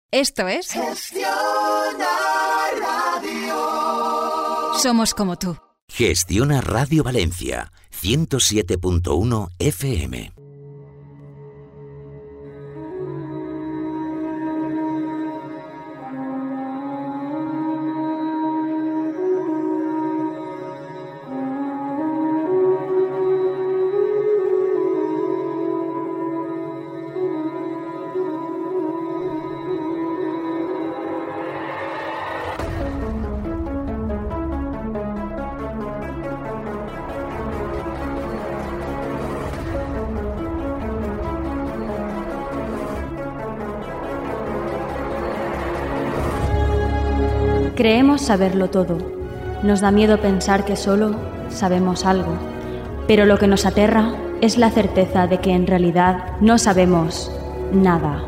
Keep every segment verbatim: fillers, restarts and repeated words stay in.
Esto es Gestiona Radio. Somos como tú. Gestiona Radio Valencia, ciento siete punto uno F M. Creemos saberlo todo. Nos da miedo pensar que solo sabemos algo. Pero lo que nos aterra es la certeza de que en realidad no sabemos nada.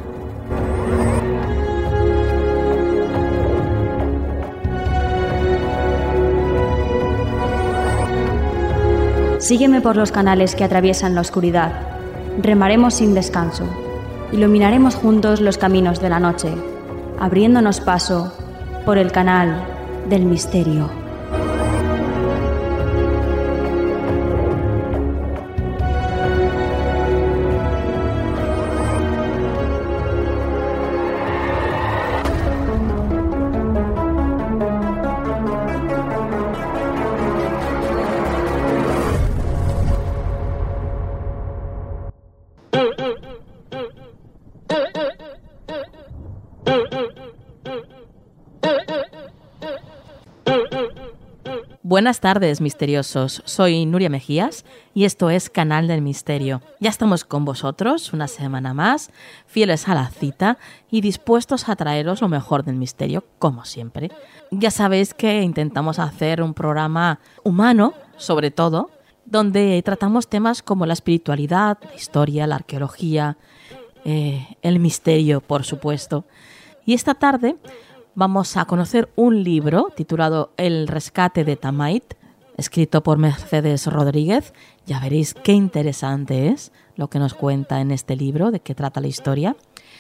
Sígueme por los canales que atraviesan la oscuridad. Remaremos sin descanso. Iluminaremos juntos los caminos de la noche, abriéndonos paso por el canal del misterio. Buenas tardes, misteriosos. Soy Nuria Mejías y esto es Canal del Misterio. Ya estamos con vosotros una semana más, fieles a la cita y dispuestos a traeros lo mejor del misterio, como siempre. Ya sabéis que intentamos hacer un programa humano, sobre todo, donde tratamos temas como la espiritualidad, la historia, la arqueología, eh, el misterio, por supuesto. Y esta tarde vamos a conocer un libro titulado El rescate de Tamait, escrito por Mercedes Rodríguez. Ya veréis qué interesante es lo que nos cuenta en este libro, de qué trata la historia.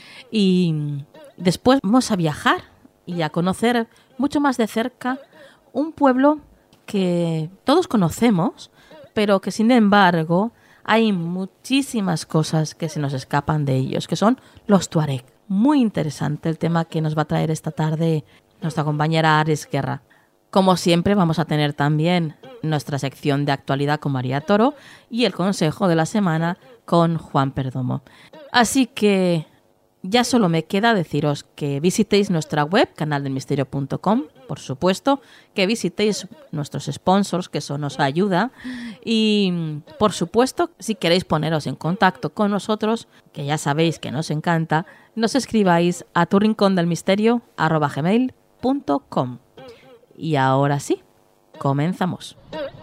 Y después vamos a viajar y a conocer mucho más de cerca un pueblo que todos conocemos, pero que sin embargo hay muchísimas cosas que se nos escapan de ellos, que son los tuareg. Muy interesante el tema que nos va a traer esta tarde nuestra compañera Ares Guerra. Como siempre vamos a tener también nuestra sección de actualidad con María Toro y el consejo de la semana con Juan Perdomo. Así que ya solo me queda deciros que visitéis nuestra web, canal del misterio punto com, por supuesto, que visitéis nuestros sponsors, que eso nos ayuda, y por supuesto, si queréis poneros en contacto con nosotros, que ya sabéis que nos encanta, nos escribáis a tu rincón del misterio arroba gmail punto com. Y ahora sí, comenzamos.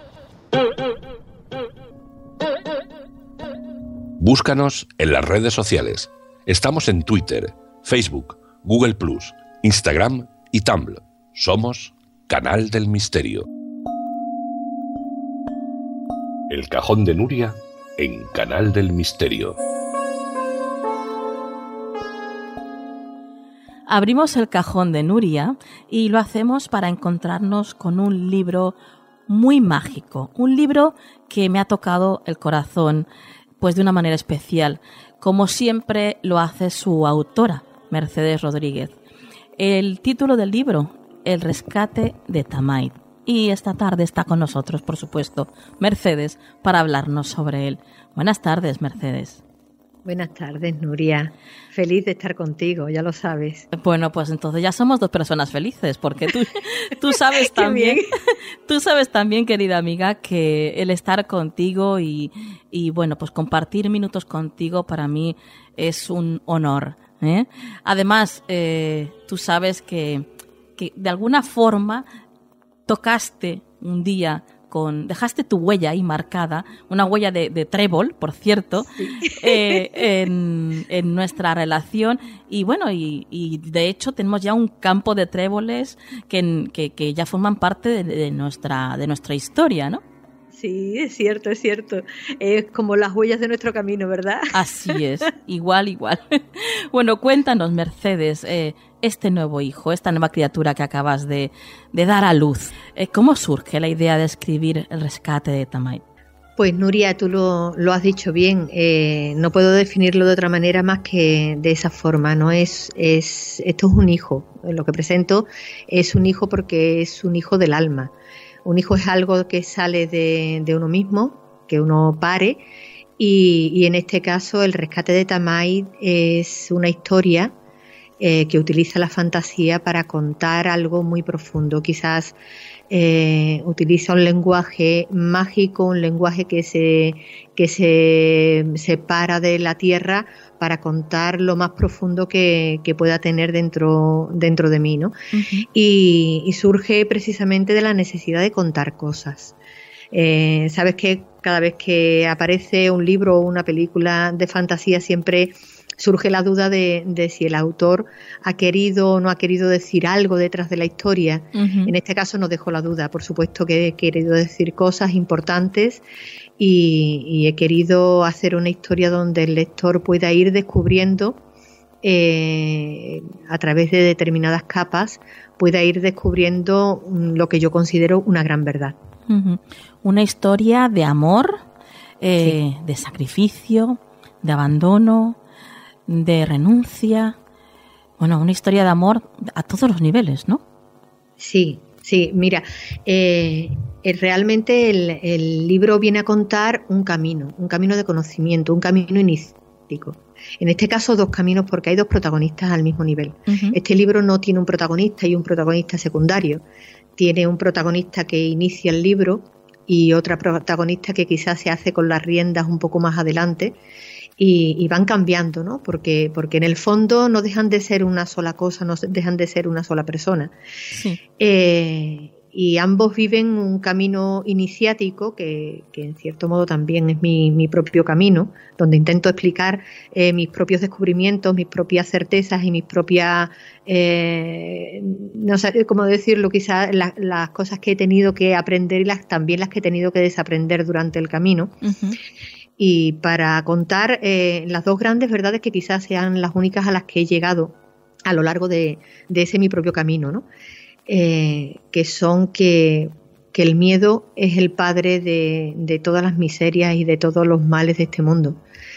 Búscanos en las redes sociales. Estamos en Twitter, Facebook, Google plus, Instagram y Tumblr. Somos Canal del Misterio. El cajón de Nuria en Canal del Misterio. Abrimos el cajón de Nuria y lo hacemos para encontrarnos con un libro muy mágico, un libro que me ha tocado el corazón pues de una manera especial, como siempre lo hace su autora, Mercedes Rodríguez. El título del libro, El rescate de Tamait. Y esta tarde está con nosotros, por supuesto, Mercedes, para hablarnos sobre él. Buenas tardes, Mercedes. Buenas tardes, Nuria. Feliz de estar contigo, ya lo sabes. Bueno, pues entonces ya somos dos personas felices, porque tú, tú sabes también, tú sabes también, querida amiga, que el estar contigo y, y bueno, pues compartir minutos contigo para mí es un honor, ¿eh? Además, eh, tú sabes que, que de alguna forma tocaste un día con, dejaste tu huella ahí marcada, una huella de, de trébol, por cierto, sí. eh, en, en nuestra relación. Y bueno, y, y de hecho tenemos ya un campo de tréboles que, que, que ya forman parte de, de, nuestra, de nuestra historia, ¿no? Sí, es cierto, es cierto. Es como las huellas de nuestro camino, ¿verdad? Así es, igual, igual. Bueno, cuéntanos, Mercedes, eh, este nuevo hijo, esta nueva criatura que acabas de, de dar a luz, eh, ¿cómo surge la idea de escribir El rescate de Tamait? Pues Nuria, tú lo, lo has dicho bien, eh, no puedo definirlo de otra manera más que de esa forma, ¿no? Es, es, esto es un hijo, lo que presento es un hijo porque es un hijo del alma. Un hijo es algo que sale de, de uno mismo, que uno pare, y, y en este caso el rescate de Tamait es una historia eh, que utiliza la fantasía para contar algo muy profundo. Quizás eh, utiliza un lenguaje mágico, un lenguaje que se, que se separa de la tierra para contar lo más profundo que, que pueda tener dentro, dentro de mí, ¿no? Uh-huh. y, y surge precisamente de la necesidad de contar cosas. Eh, sabes que cada vez que aparece un libro o una película de fantasía siempre surge la duda de, de si el autor ha querido o no ha querido decir algo detrás de la historia. Uh-huh. En este caso no dejo la duda, por supuesto que he querido decir cosas importantes y, y he querido hacer una historia donde el lector pueda ir descubriendo eh, a través de determinadas capas, pueda ir descubriendo lo que yo considero una gran verdad. Uh-huh. Una historia de amor, eh, sí. de sacrificio, de abandono, de renuncia, bueno, una historia de amor a todos los niveles, ¿no? Sí, sí, mira, eh, realmente el, el libro viene a contar un camino, un camino de conocimiento, un camino iniciático. En este caso dos caminos porque hay dos protagonistas al mismo nivel. Uh-huh. Este libro no tiene un protagonista y un protagonista secundario, tiene un protagonista que inicia el libro y otra protagonista que quizás se hace con las riendas un poco más adelante. Y, y van cambiando, ¿no? Porque, porque en el fondo no dejan de ser una sola cosa, no dejan de ser una sola persona. Sí. Eh, y ambos viven un camino iniciático que, que en cierto modo también es mi, mi propio camino, donde intento explicar eh, mis propios descubrimientos, mis propias certezas y mis propias, eh, no sé cómo decirlo, quizás la, las cosas que he tenido que aprender y las, también las que he tenido que desaprender durante el camino. Uh-huh. Y para contar eh, las dos grandes verdades que quizás sean las únicas a las que he llegado a lo largo de, de ese mi propio camino, ¿no? Eh, que son que, que el miedo es el padre de, de todas las miserias y de todos los males de este mundo.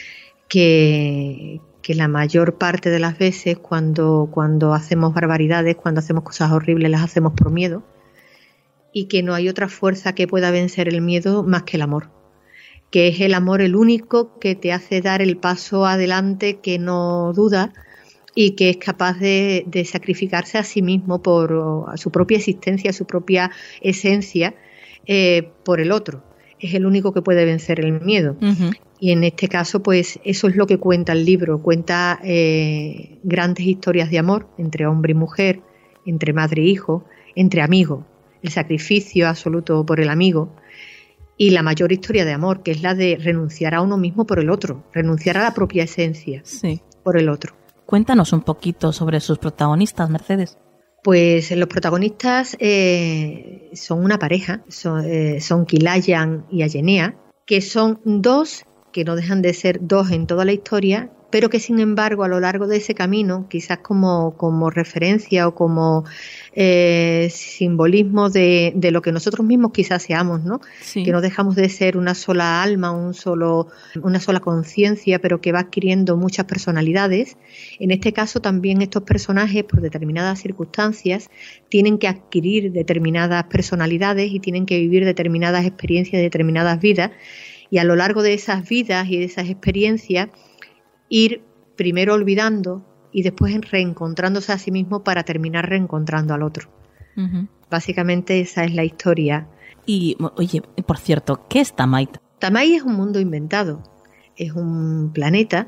Que, que la mayor parte de las veces cuando, cuando hacemos barbaridades, cuando hacemos cosas horribles, las hacemos por miedo. Y que no hay otra fuerza que pueda vencer el miedo más que el amor. Que es el amor el único que te hace dar el paso adelante, que no duda y que es capaz de, de sacrificarse a sí mismo por a su propia existencia, su propia esencia, eh, por el otro. Es el único que puede vencer el miedo. Uh-huh. Y en este caso, pues eso es lo que cuenta el libro. Cuenta eh, grandes historias de amor entre hombre y mujer, entre madre e hijo, entre amigos, el sacrificio absoluto por el amigo. Y la mayor historia de amor, que es la de renunciar a uno mismo por el otro, renunciar a la propia esencia sí. por el otro. Cuéntanos un poquito sobre sus protagonistas, Mercedes. Pues los protagonistas eh, son una pareja, son, eh, son Kilayan y Ayenea, que son dos, que no dejan de ser dos en toda la historia, pero que sin embargo a lo largo de ese camino, quizás como, como referencia o como eh, simbolismo de, de lo que nosotros mismos quizás seamos, ¿no? Sí. Que no dejamos de ser una sola alma, un solo, una sola conciencia, pero que va adquiriendo muchas personalidades. En este caso también estos personajes, por determinadas circunstancias, tienen que adquirir determinadas personalidades y tienen que vivir determinadas experiencias, determinadas vidas, y a lo largo de esas vidas y de esas experiencias ir primero olvidando y después reencontrándose a sí mismo para terminar reencontrando al otro. Uh-huh. Básicamente esa es la historia. Y, oye, por cierto, ¿qué es Tamait? Tamait es un mundo inventado, es un planeta,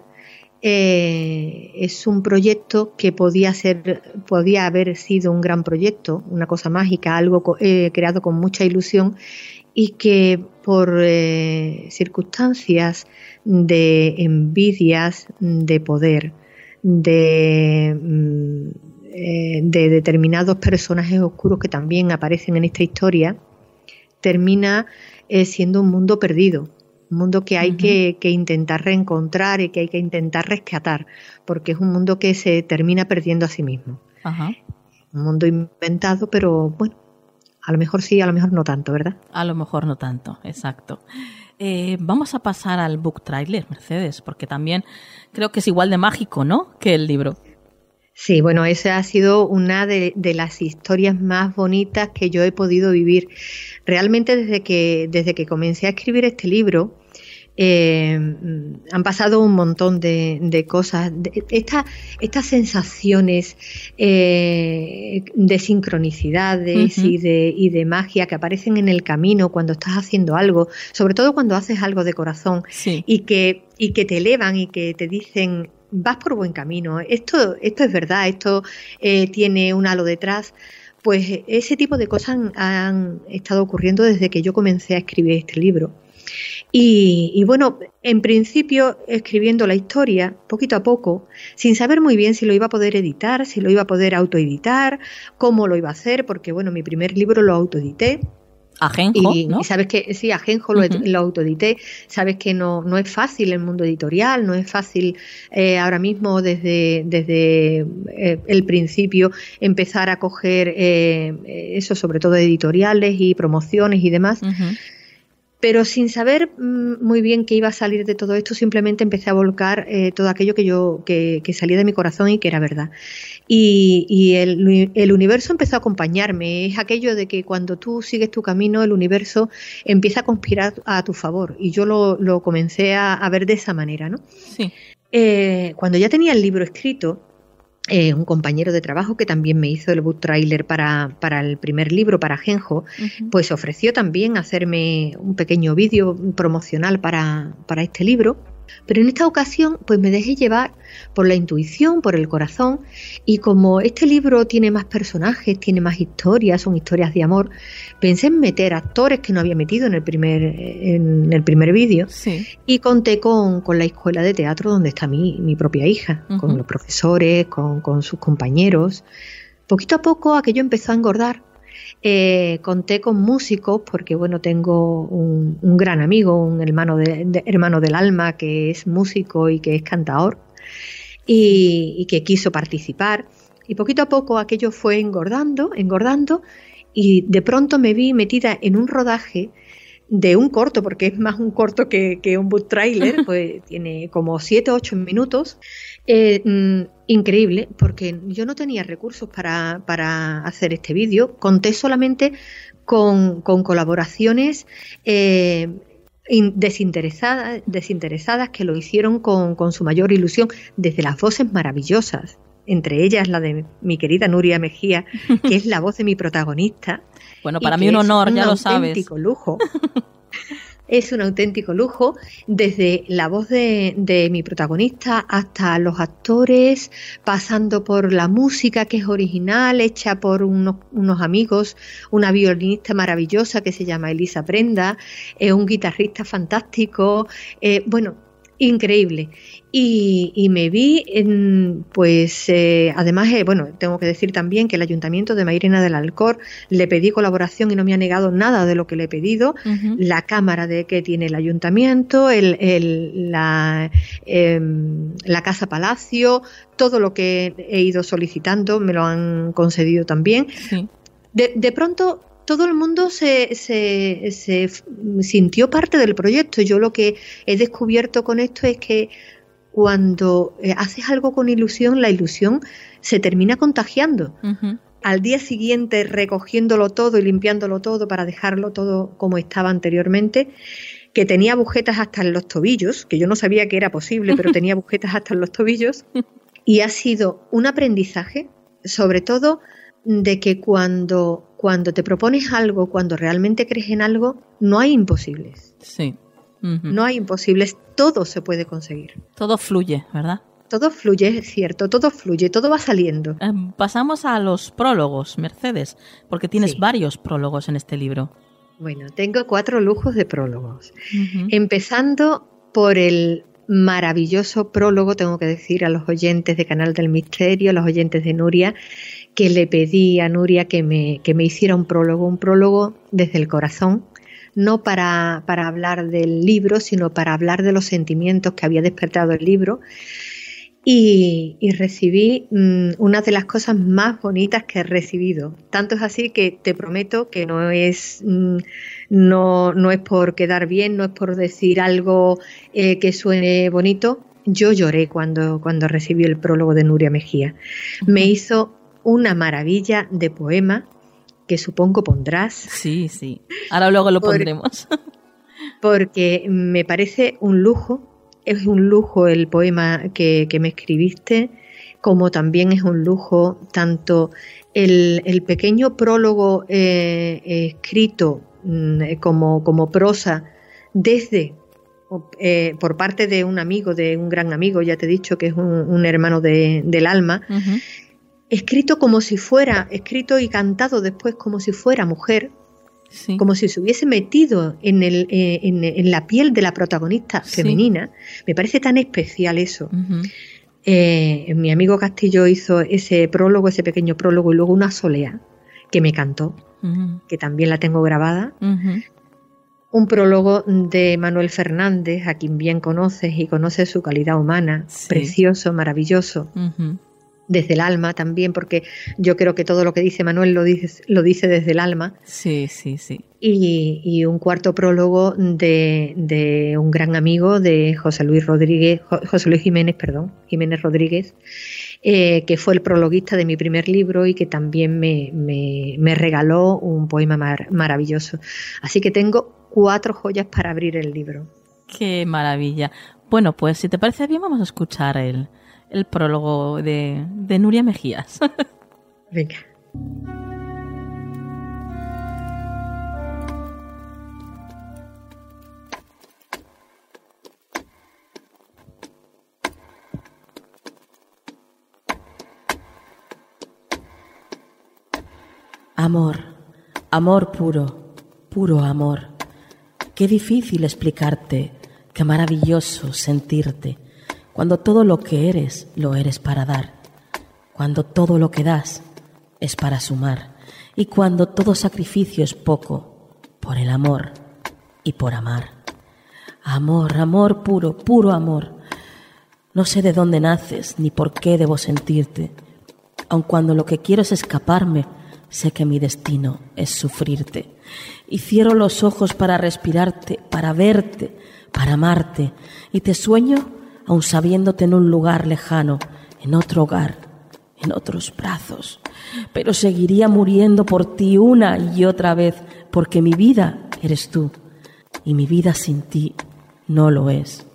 eh, es un proyecto que podía ser, podía haber sido un gran proyecto, una cosa mágica, algo eh, creado con mucha ilusión y que por eh, circunstancias de envidias, de poder, de, eh, de determinados personajes oscuros que también aparecen en esta historia, termina eh, siendo un mundo perdido, un mundo que hay uh-huh. que, que intentar reencontrar y que hay que intentar rescatar, porque es un mundo que se termina perdiendo a sí mismo. Uh-huh. Un mundo inventado, pero bueno, a lo mejor sí, a lo mejor no tanto, ¿verdad? A lo mejor no tanto, exacto. Eh, vamos a pasar al book trailer, Mercedes, porque también creo que es igual de mágico, ¿no?, que el libro. Sí, bueno, esa ha sido una de, de las historias más bonitas que yo he podido vivir. Realmente desde que, desde que comencé a escribir este libro, Eh, han pasado un montón de, de cosas, de, esta, estas sensaciones eh, de sincronicidades uh-huh. y, de, y de magia que aparecen en el camino cuando estás haciendo algo, sobre todo cuando haces algo de corazón, sí. y, que, y que te elevan y que te dicen vas por buen camino, esto, esto es verdad, esto eh, tiene un halo detrás. Pues ese tipo de cosas han, han estado ocurriendo desde que yo comencé a escribir este libro. Y, y bueno, en principio escribiendo la historia, poquito a poco, sin saber muy bien si lo iba a poder editar, si lo iba a poder autoeditar, cómo lo iba a hacer, porque bueno, mi primer libro lo autoedité. Ajenjo, y, ¿no? Y sabes que, sí, Ajenjo uh-huh. lo, lo autoedité, sabes que no, no es fácil el mundo editorial, no es fácil eh, ahora mismo desde, desde eh, el principio empezar a coger eh, eso, sobre todo editoriales y promociones y demás. Uh-huh. Pero sin saber mmm, muy bien qué iba a salir de todo esto, simplemente empecé a volcar eh, todo aquello que yo que, que salía de mi corazón y que era verdad. Y, y el, el universo empezó a acompañarme. Es aquello de que cuando tú sigues tu camino, el universo empieza a conspirar a tu favor. Y yo lo, lo comencé a, a ver de esa manera, ¿no? Sí. Eh, cuando ya tenía el libro escrito, Eh, un compañero de trabajo que también me hizo el book trailer para, para el primer libro, para Ajenjo, uh-huh. pues ofreció también hacerme un pequeño vídeo promocional para, para este libro. Pero en esta ocasión pues me dejé llevar por la intuición, por el corazón, y como este libro tiene más personajes, tiene más historias, son historias de amor, pensé en meter actores que no había metido en el primer, en el primer vídeo, sí. y conté con, con la escuela de teatro donde está mi, mi propia hija, uh-huh. con los profesores, con, con sus compañeros. Poquito a poco aquello empezó a engordar. Eh, conté con músicos porque bueno, tengo un, un gran amigo, un hermano, de, de, hermano del alma que es músico y que es cantador y, y que quiso participar, y poquito a poco aquello fue engordando, engordando y de pronto me vi metida en un rodaje de un corto, porque es más un corto que, que un book trailer, pues tiene como siete o ocho minutos. Eh, mm, increíble, porque yo no tenía recursos para, para hacer este vídeo, conté solamente con, con colaboraciones eh, in, desinteresadas, desinteresadas que lo hicieron con, con su mayor ilusión, desde las voces maravillosas, entre ellas la de mi querida Nuria Mejía, que es la voz de mi protagonista. Bueno, para mí un honor, ya lo sabes. Es un auténtico lujo. Es un auténtico lujo, desde la voz de, de mi protagonista hasta los actores, pasando por la música que es original, hecha por unos, unos amigos, una violinista maravillosa que se llama Elisa Prenda, eh, un guitarrista fantástico, eh, bueno, increíble. Y, y me vi, en, pues, eh, además, eh, bueno, tengo que decir también que el Ayuntamiento de Mairena del Alcor le pedí colaboración y no me ha negado nada de lo que le he pedido. Uh-huh. La cámara de que tiene el Ayuntamiento, el, el, la, eh, la Casa Palacio, todo lo que he ido solicitando me lo han concedido también. Sí. De, de pronto todo el mundo se, se, se sintió parte del proyecto. Yo lo que he descubierto con esto es que cuando eh, haces algo con ilusión, la ilusión se termina contagiando. Uh-huh. Al día siguiente, recogiéndolo todo y limpiándolo todo para dejarlo todo como estaba anteriormente, que tenía agujetas hasta en los tobillos, que yo no sabía que era posible, pero tenía agujetas hasta en los tobillos, y ha sido un aprendizaje, sobre todo de que cuando, cuando te propones algo, cuando realmente crees en algo, no hay imposibles. Sí. Uh-huh. No hay imposibles, todo se puede conseguir. Todo fluye, ¿verdad? Todo fluye, es cierto, todo fluye, todo va saliendo. Eh, pasamos a los prólogos, Mercedes, porque tienes sí. varios prólogos en este libro. Bueno, tengo cuatro lujos de prólogos. Uh-huh. Empezando por el maravilloso prólogo, tengo que decir a los oyentes de Canal del Misterio, a los oyentes de Nuria, que le pedí a Nuria que me, que me hiciera un prólogo, un prólogo desde el corazón, no para, para hablar del libro, sino para hablar de los sentimientos que había despertado el libro. Y, y recibí mmm, una de las cosas más bonitas que he recibido. Tanto es así que te prometo que no es, mmm, no, no es por quedar bien, no es por decir algo eh, que suene bonito. Yo lloré cuando, cuando recibí el prólogo de Nuria Mejía. Me hizo una maravilla de poema que supongo pondrás. Sí, sí. Ahora luego lo por, pondremos. Porque me parece un lujo. Es un lujo el poema que, que me escribiste, como también es un lujo tanto el, el pequeño prólogo eh, escrito mm, como, como prosa desde eh, por parte de un amigo, de un gran amigo, ya te he dicho que es un, un hermano de, del alma, uh-huh. escrito como si fuera, escrito y cantado después como si fuera mujer. Sí. Como si se hubiese metido en, el, eh, en, en la piel de la protagonista sí. femenina. Me parece tan especial eso. Uh-huh. Eh, mi amigo Castillo hizo ese prólogo, ese pequeño prólogo, y luego una solea que me cantó, uh-huh. que también la tengo grabada. Uh-huh. Un prólogo de Manuel Fernández, a quien bien conoces y conoces su calidad humana, sí. precioso, maravilloso. Uh-huh. Desde el alma también, porque yo creo que todo lo que dice Manuel lo dice, lo dice desde el alma. Sí, sí, sí. Y, y un cuarto prólogo de, de un gran amigo de José Luis Rodríguez, José Luis Jiménez, perdón, Jiménez Rodríguez, eh, que fue el prologuista de mi primer libro y que también me, me, me regaló un poema mar, maravilloso. Así que tengo cuatro joyas para abrir el libro. ¡Qué maravilla! Bueno, pues si te parece bien, vamos a escuchar el... el prólogo de, de Nuria Mejías. Venga. Amor, amor puro, puro amor. Qué difícil explicarte, qué maravilloso sentirte. Cuando todo lo que eres, lo eres para dar. Cuando todo lo que das es para sumar. Y cuando todo sacrificio es poco, por el amor y por amar. Amor, amor puro, puro amor. No sé de dónde naces ni por qué debo sentirte. Aun cuando lo que quiero es escaparme, sé que mi destino es sufrirte. Y cierro los ojos para respirarte, para verte, para amarte. Y te sueño aun sabiéndote en un lugar lejano, en otro hogar, en otros brazos. Pero seguiría muriendo por ti una y otra vez, porque mi vida eres tú, y mi vida sin ti no lo es.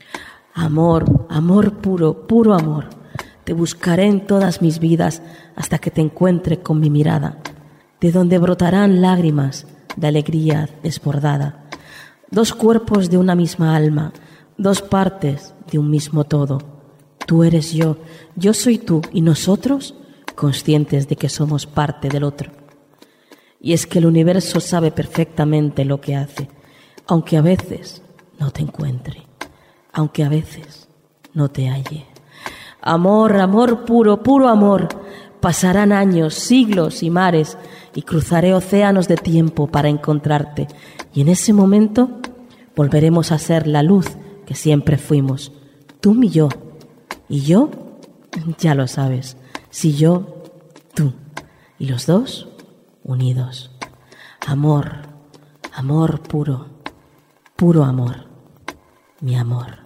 Amor, amor puro, puro amor, te buscaré en todas mis vidas hasta que te encuentre con mi mirada, de donde brotarán lágrimas de alegría desbordada. Dos cuerpos de una misma alma, dos partes de un mismo todo. Tú eres yo, yo soy tú, y nosotros conscientes de que somos parte del otro. Y es que el universo sabe perfectamente lo que hace, aunque a veces no te encuentre, aunque a veces no te halle. Amor, amor puro, puro amor. Pasarán años, siglos y mares, y cruzaré océanos de tiempo para encontrarte. Y en ese momento volveremos a ser la luz que siempre fuimos, tú y yo. Y yo, ya lo sabes, si yo, tú. Y los dos unidos. Amor, amor puro, puro amor, mi amor.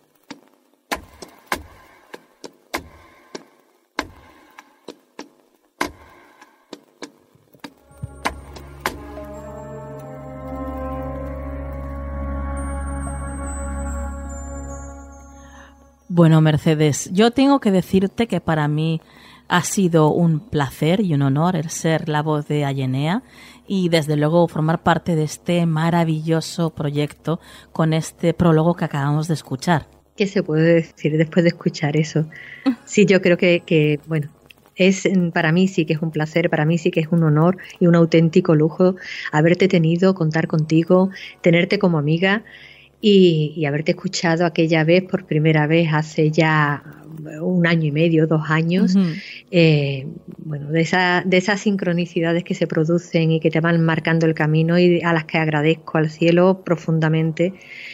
Bueno, Mercedes, yo tengo que decirte que para mí ha sido un placer y un honor el ser la voz de Ayenea y desde luego formar parte de este maravilloso proyecto con este prólogo que acabamos de escuchar. ¿Qué se puede decir después de escuchar eso? Sí, yo creo que, que bueno, es para mí sí que es un placer, para mí sí que es un honor y un auténtico lujo haberte tenido, contar contigo, tenerte como amiga. y, y haberte escuchado aquella vez por primera vez hace ya un año y medio, dos años, uh-huh. eh, bueno, de, esa, de esas sincronicidades que se producen y que te van marcando el camino y a las que agradezco al cielo profundamente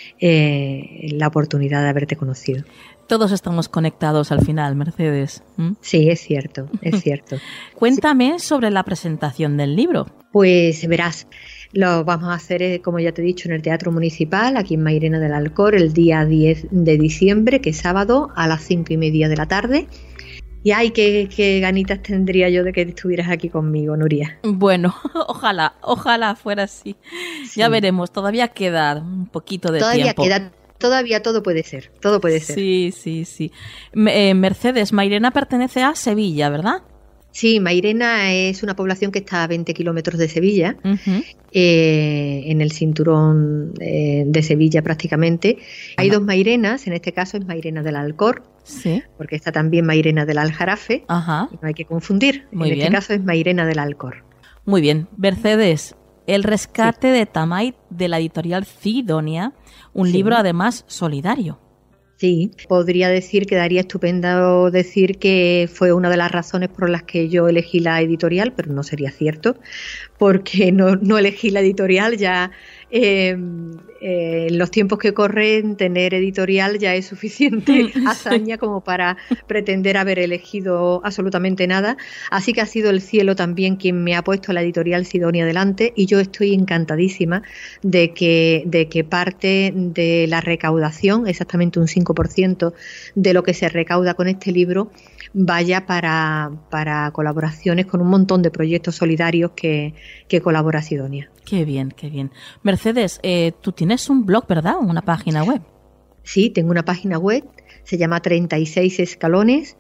eh, la oportunidad de haberte conocido. Todos estamos conectados al final, Mercedes. ¿Mm? Sí, es cierto, es cierto. Cuéntame sí. sobre la presentación del libro. Pues verás, lo vamos a hacer, como ya te he dicho, en el Teatro Municipal, aquí en Mairena del Alcor, el día diez de diciembre, que es sábado, a las cinco y media de la tarde. Y ay, qué, qué ganitas tendría yo de que estuvieras aquí conmigo, Nuria. Bueno, ojalá, ojalá fuera así. Sí. Ya veremos, todavía queda un poquito de todavía tiempo. Todavía queda, todavía todo puede ser, todo puede ser. Sí, sí, sí. Eh, Mercedes, Mairena pertenece a Sevilla, ¿verdad? Sí, Mairena es una población que está a veinte kilómetros de Sevilla, uh-huh. eh, en el cinturón eh, de Sevilla prácticamente. Hay Ajá. dos Mairenas, en este caso es Mairena del Alcor, sí. porque está también Mairena del Aljarafe, Ajá. no hay que confundir, Muy en bien. este caso es Mairena del Alcor. Muy bien, Mercedes, El rescate sí. de Tamait, de la editorial Cidonia, un sí. libro además solidario. Sí, podría decir, quedaría estupendo decir que fue una de las razones por las que yo elegí la editorial, pero no sería cierto, porque no, no elegí la editorial, ya eh, eh, en los tiempos que corren tener editorial ya es suficiente hazaña como para pretender haber elegido absolutamente nada, así que ha sido el cielo también quien me ha puesto la editorial Cidonia delante y yo estoy encantadísima de que, de que parte de la recaudación, exactamente un cinco por ciento de lo que se recauda con este libro, vaya para, para colaboraciones con un montón de proyectos solidarios que, que colabora Cidonia. Qué bien, qué bien. Mercedes, eh, tú tienes un blog, ¿verdad? Una página web. Sí, tengo una página web, se llama treinta y seis escalones,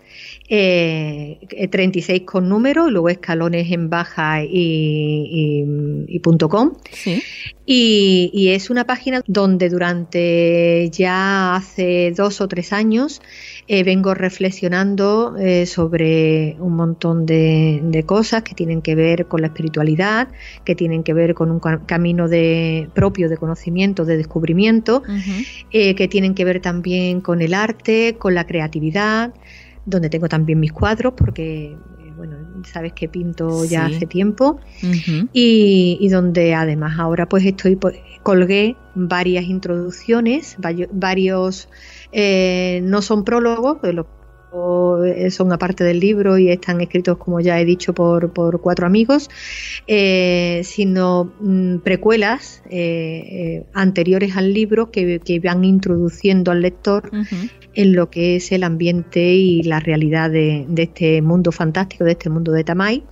eh, treinta y seis con número, luego escalones en baja y, y, y punto com. Sí. Y, y es una página donde durante ya hace dos o tres años eh, vengo reflexionando eh, sobre un montón de, de cosas que tienen que ver con la espiritualidad, que tienen que ver con un camino de, propio de conocimiento, de descubrimiento, uh-huh. eh, que tienen que ver también con el arte, con la creatividad, donde tengo también mis cuadros, porque bueno, sabes que pinto ya sí. hace tiempo, uh-huh. y, y donde además ahora pues estoy pues, colgué varias introducciones, varios, eh, no son prólogos, pero son aparte del libro y están escritos, como ya he dicho, por, por cuatro amigos, eh, sino mm, precuelas eh, eh, anteriores al libro que, que van introduciendo al lector uh-huh. en lo que es el ambiente y la realidad de, de este mundo fantástico, de este mundo de Tamait.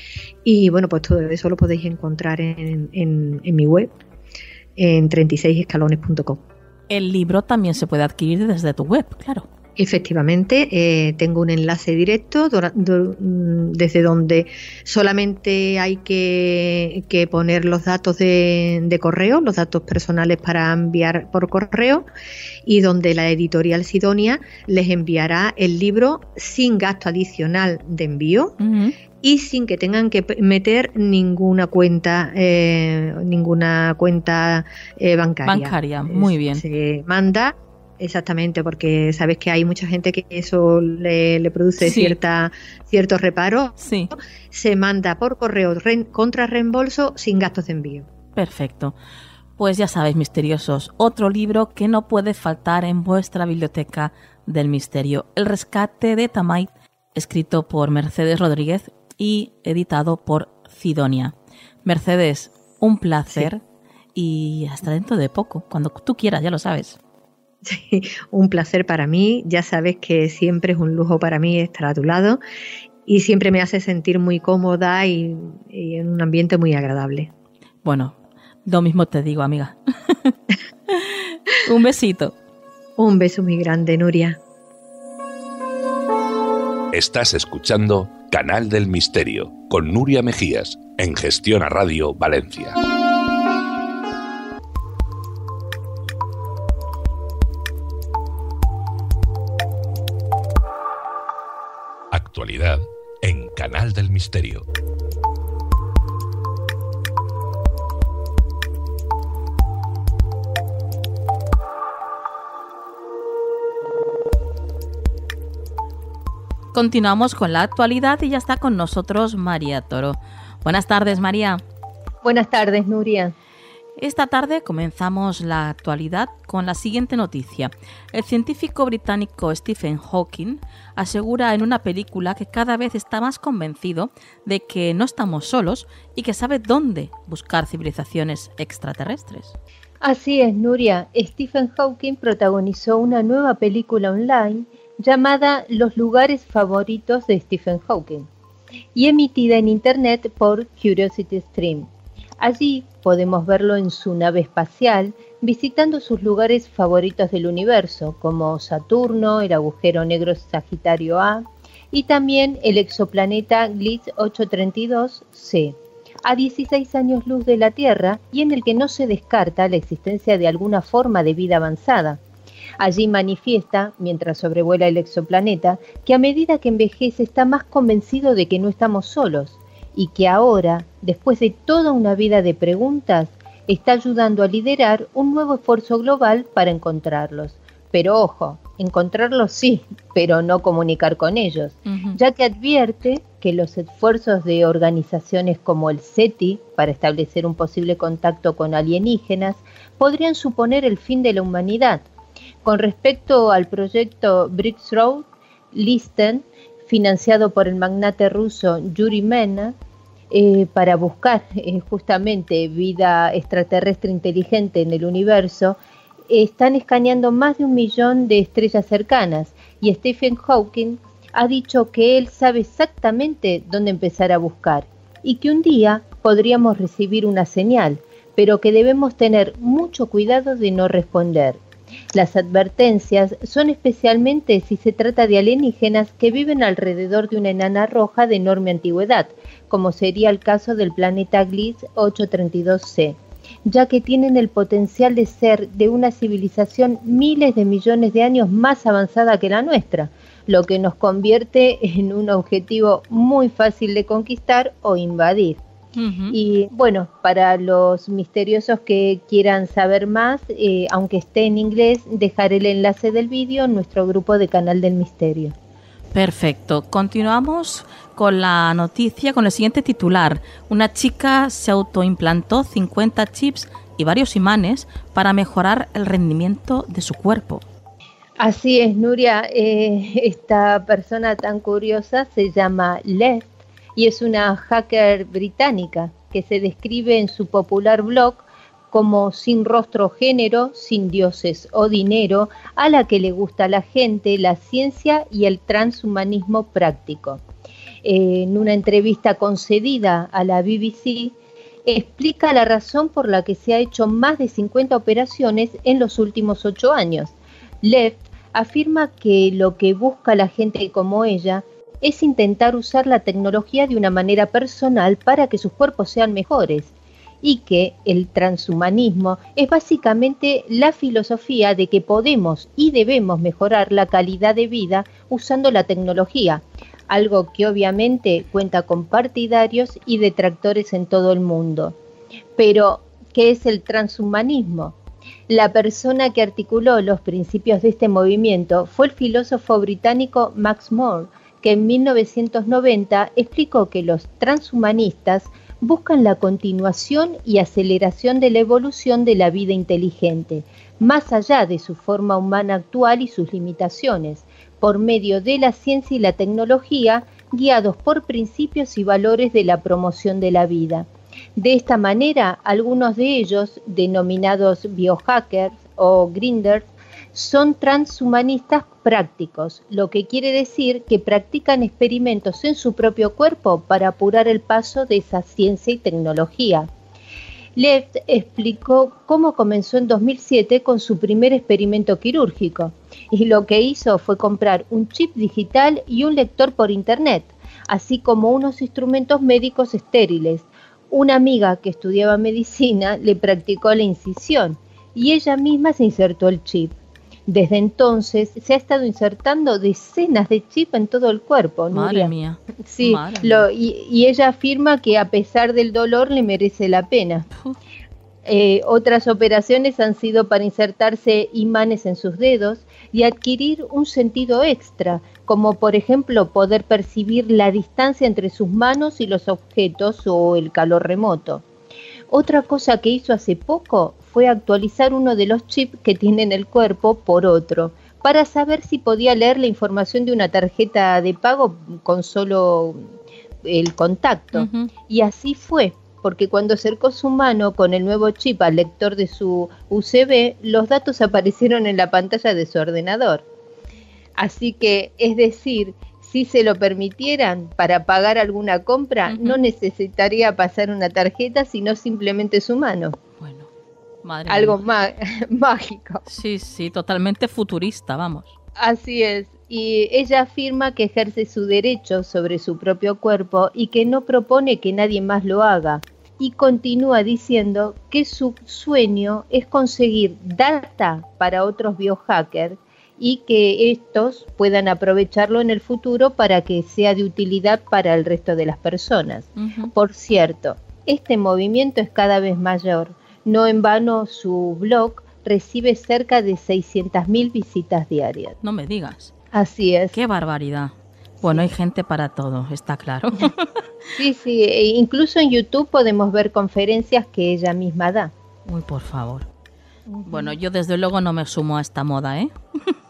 Y bueno, pues todo eso lo podéis encontrar en, en, en mi web, en treinta y seis escalones punto com. El libro también se puede adquirir desde tu web, claro. Efectivamente, eh, tengo un enlace directo do, do, desde donde solamente hay que, que poner los datos de, de correo, los datos personales para enviar por correo, y donde la editorial Cidonia les enviará el libro sin gasto adicional de envío. Uh-huh. Y sin que tengan que meter ninguna cuenta, eh, ninguna cuenta eh, bancaria. Bancaria, muy bien. Se manda. Exactamente, porque sabes que hay mucha gente que eso le, le produce sí. cierta ciertos reparos. Sí. Se manda por correo re, contra reembolso sin gastos de envío. Perfecto. Pues ya sabéis, misteriosos, otro libro que no puede faltar en vuestra biblioteca del misterio. El rescate de Tamait, escrito por Mercedes Rodríguez y editado por Cidonia. Mercedes, un placer sí. y hasta dentro de poco, cuando tú quieras, ya lo sabes. Sí, un placer para mí, ya sabes que siempre es un lujo para mí estar a tu lado y siempre me hace sentir muy cómoda y, y en un ambiente muy agradable. Bueno, lo mismo te digo, amiga. Un besito. Un beso muy grande, Nuria. Estás escuchando Canal del Misterio con Nuria Mejías en Gestión a Radio Valencia. Actualidad en Canal del Misterio. Continuamos con la actualidad y ya está con nosotros María Toro. Buenas tardes, María. Buenas tardes, Nuria. Esta tarde comenzamos la actualidad con la siguiente noticia. El científico británico Stephen Hawking asegura en una película que cada vez está más convencido de que no estamos solos y que sabe dónde buscar civilizaciones extraterrestres. Así es, Nuria. Stephen Hawking protagonizó una nueva película online llamada Los lugares favoritos de Stephen Hawking y emitida en internet por Curiosity Stream. Allí podemos verlo en su nave espacial, visitando sus lugares favoritos del universo, como Saturno, el agujero negro Sagitario A y también el exoplaneta Gliese ochocientos treinta y dos c, a dieciséis años luz de la Tierra y en el que no se descarta la existencia de alguna forma de vida avanzada. Allí manifiesta, mientras sobrevuela el exoplaneta, que a medida que envejece está más convencido de que no estamos solos, y que ahora, después de toda una vida de preguntas, está ayudando a liderar un nuevo esfuerzo global para encontrarlos. Pero ojo, encontrarlos sí, pero no comunicar con ellos, uh-huh. ya que advierte que los esfuerzos de organizaciones como el SETI para establecer un posible contacto con alienígenas podrían suponer el fin de la humanidad. Con respecto al proyecto Breakthrough Listen, financiado por el magnate ruso Yuri Mena, Eh, para buscar eh, justamente vida extraterrestre inteligente en el universo, eh, están escaneando más de un millón de estrellas cercanas y Stephen Hawking ha dicho que él sabe exactamente dónde empezar a buscar y que un día podríamos recibir una señal, pero que debemos tener mucho cuidado de no responder. Las advertencias son especialmente si se trata de alienígenas que viven alrededor de una enana roja de enorme antigüedad, como sería el caso del planeta Gliese ochocientos treinta y dos c, ya que tienen el potencial de ser de una civilización miles de millones de años más avanzada que la nuestra, lo que nos convierte en un objetivo muy fácil de conquistar o invadir. Uh-huh. Y bueno, para los misteriosos que quieran saber más, eh, aunque esté en inglés, dejaré el enlace del vídeo en nuestro grupo de Canal del Misterio. Perfecto. Continuamos con la noticia, con el siguiente titular. Una chica se autoimplantó cincuenta chips y varios imanes para mejorar el rendimiento de su cuerpo. Así es, Nuria. Eh, esta persona tan curiosa se llama Left y es una hacker británica que se describe en su popular blog como sin rostro o género, sin dioses o dinero, a la que le gusta a la gente, la ciencia y el transhumanismo práctico. Eh, en una entrevista concedida a la B B C, explica la razón por la que se ha hecho más de cincuenta operaciones en los últimos ocho años. Left afirma que lo que busca la gente como ella es intentar usar la tecnología de una manera personal para que sus cuerpos sean mejores y que el transhumanismo es básicamente la filosofía de que podemos y debemos mejorar la calidad de vida usando la tecnología, algo que obviamente cuenta con partidarios y detractores en todo el mundo. Pero, ¿qué es el transhumanismo? La persona que articuló los principios de este movimiento fue el filósofo británico Max More, que en mil novecientos noventa explicó que los transhumanistas buscan la continuación y aceleración de la evolución de la vida inteligente, más allá de su forma humana actual y sus limitaciones, por medio de la ciencia y la tecnología, guiados por principios y valores de la promoción de la vida. De esta manera, algunos de ellos, denominados biohackers o grinders, son transhumanistas prácticos, lo que quiere decir que practican experimentos en su propio cuerpo para apurar el paso de esa ciencia y tecnología. Left explicó cómo comenzó en dos mil siete con su primer experimento quirúrgico, y lo que hizo fue comprar un chip digital y un lector por internet, así como unos instrumentos médicos estériles. Una amiga que estudiaba medicina le practicó la incisión y ella misma se insertó el chip. Desde entonces se ha estado insertando decenas de chips en todo el cuerpo. Madre Nuria. mía. Sí, Madre lo, mía. y, y ella afirma que a pesar del dolor le merece la pena. Eh, otras operaciones han sido para insertarse imanes en sus dedos y adquirir un sentido extra, como por ejemplo poder percibir la distancia entre sus manos y los objetos o el calor remoto. Otra cosa que hizo hace poco fue actualizar uno de los chips que tiene en el cuerpo por otro, para saber si podía leer la información de una tarjeta de pago con solo el contacto. Uh-huh. Y así fue, porque cuando acercó su mano con el nuevo chip al lector de su U S B, los datos aparecieron en la pantalla de su ordenador. Así que, es decir, si se lo permitieran para pagar alguna compra, uh-huh, no necesitaría pasar una tarjeta, sino simplemente su mano. Bueno, madre Algo mía. má- mágico. Sí, sí, totalmente futurista, vamos. Así es. Y ella afirma que ejerce su derecho sobre su propio cuerpo y que no propone que nadie más lo haga. Y continúa diciendo que su sueño es conseguir data para otros biohackers y que estos puedan aprovecharlo en el futuro para que sea de utilidad para el resto de las personas. Uh-huh. Por cierto, este movimiento es cada vez mayor. No en vano su blog recibe cerca de seiscientas mil visitas diarias. No me digas. Así es. ¡Qué barbaridad! Bueno, hay gente para todo, está claro. Sí, sí, e incluso en YouTube podemos ver conferencias que ella misma da. Uy, por favor. Uh-huh. Bueno, yo desde luego no me sumo a esta moda, ¿eh?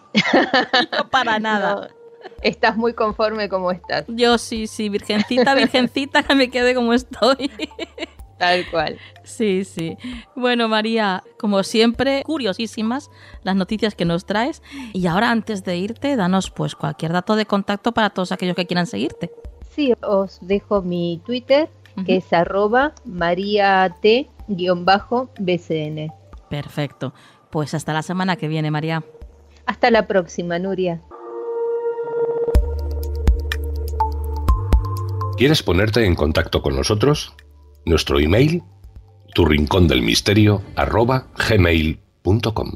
No para nada. No, estás muy conforme como estás. Yo sí, sí, virgencita, virgencita, que me quede como estoy. Tal cual. Sí, sí. Bueno, María, como siempre, curiosísimas las noticias que nos traes. Y ahora, antes de irte, danos pues cualquier dato de contacto para todos aquellos que quieran seguirte. Sí, os dejo mi Twitter, uh-huh, que es arroba mariat guión B C N. Perfecto. Pues hasta la semana que viene, María. Hasta la próxima, Nuria. ¿Quieres ponerte en contacto con nosotros? Nuestro email, tu rincón del misterio, arroba gmail punto com.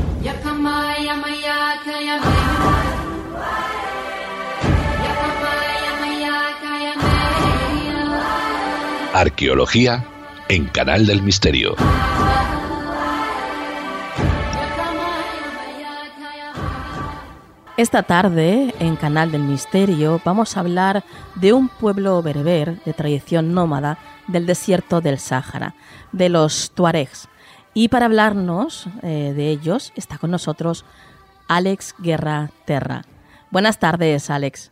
Arqueología en Canal del Misterio. Esta tarde, en Canal del Misterio, vamos a hablar de un pueblo bereber de tradición nómada del desierto del Sáhara, de los tuaregs. Y para hablarnos eh, de ellos está con nosotros Àlex Guerra Terra. Buenas tardes, Àlex.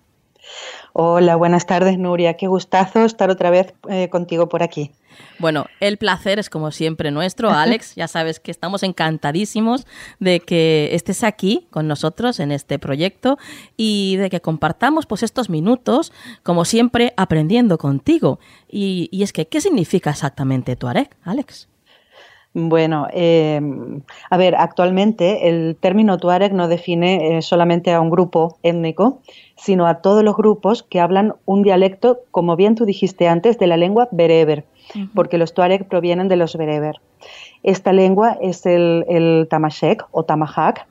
Hola, buenas tardes, Nuria. Qué gustazo estar otra vez eh, contigo por aquí. Bueno, el placer es como siempre nuestro, Àlex. Ya sabes que estamos encantadísimos de que estés aquí con nosotros en este proyecto y de que compartamos pues estos minutos, como siempre, aprendiendo contigo. Y, y es que, ¿qué significa exactamente tuareg, Àlex? Bueno, eh, a ver, actualmente el término tuareg no define eh, solamente a un grupo étnico, sino a todos los grupos que hablan un dialecto, como bien tú dijiste antes, de la lengua bereber, uh-huh, porque los tuareg provienen de los bereber. Esta lengua es el, el tamashek o tamahak,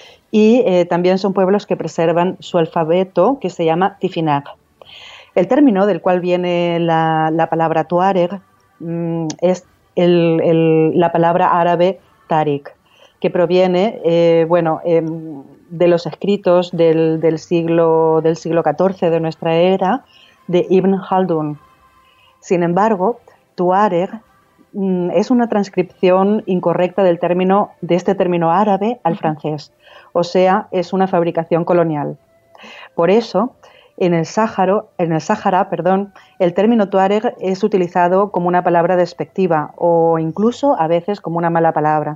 y eh, también son pueblos que preservan su alfabeto, que se llama tifinagh. El término del cual viene la, la palabra tuareg mmm, es El, el, la palabra árabe tariq, que proviene eh, bueno, eh, de los escritos del, del, siglo, del siglo catorce de nuestra era, de Ibn Khaldun. Sin embargo, tuareg mm, es una transcripción incorrecta del término, de este término árabe al francés, o sea, es una fabricación colonial. Por eso, En el Sáhara, en el Sáhara, perdón, el término tuareg es utilizado como una palabra despectiva o incluso a veces como una mala palabra,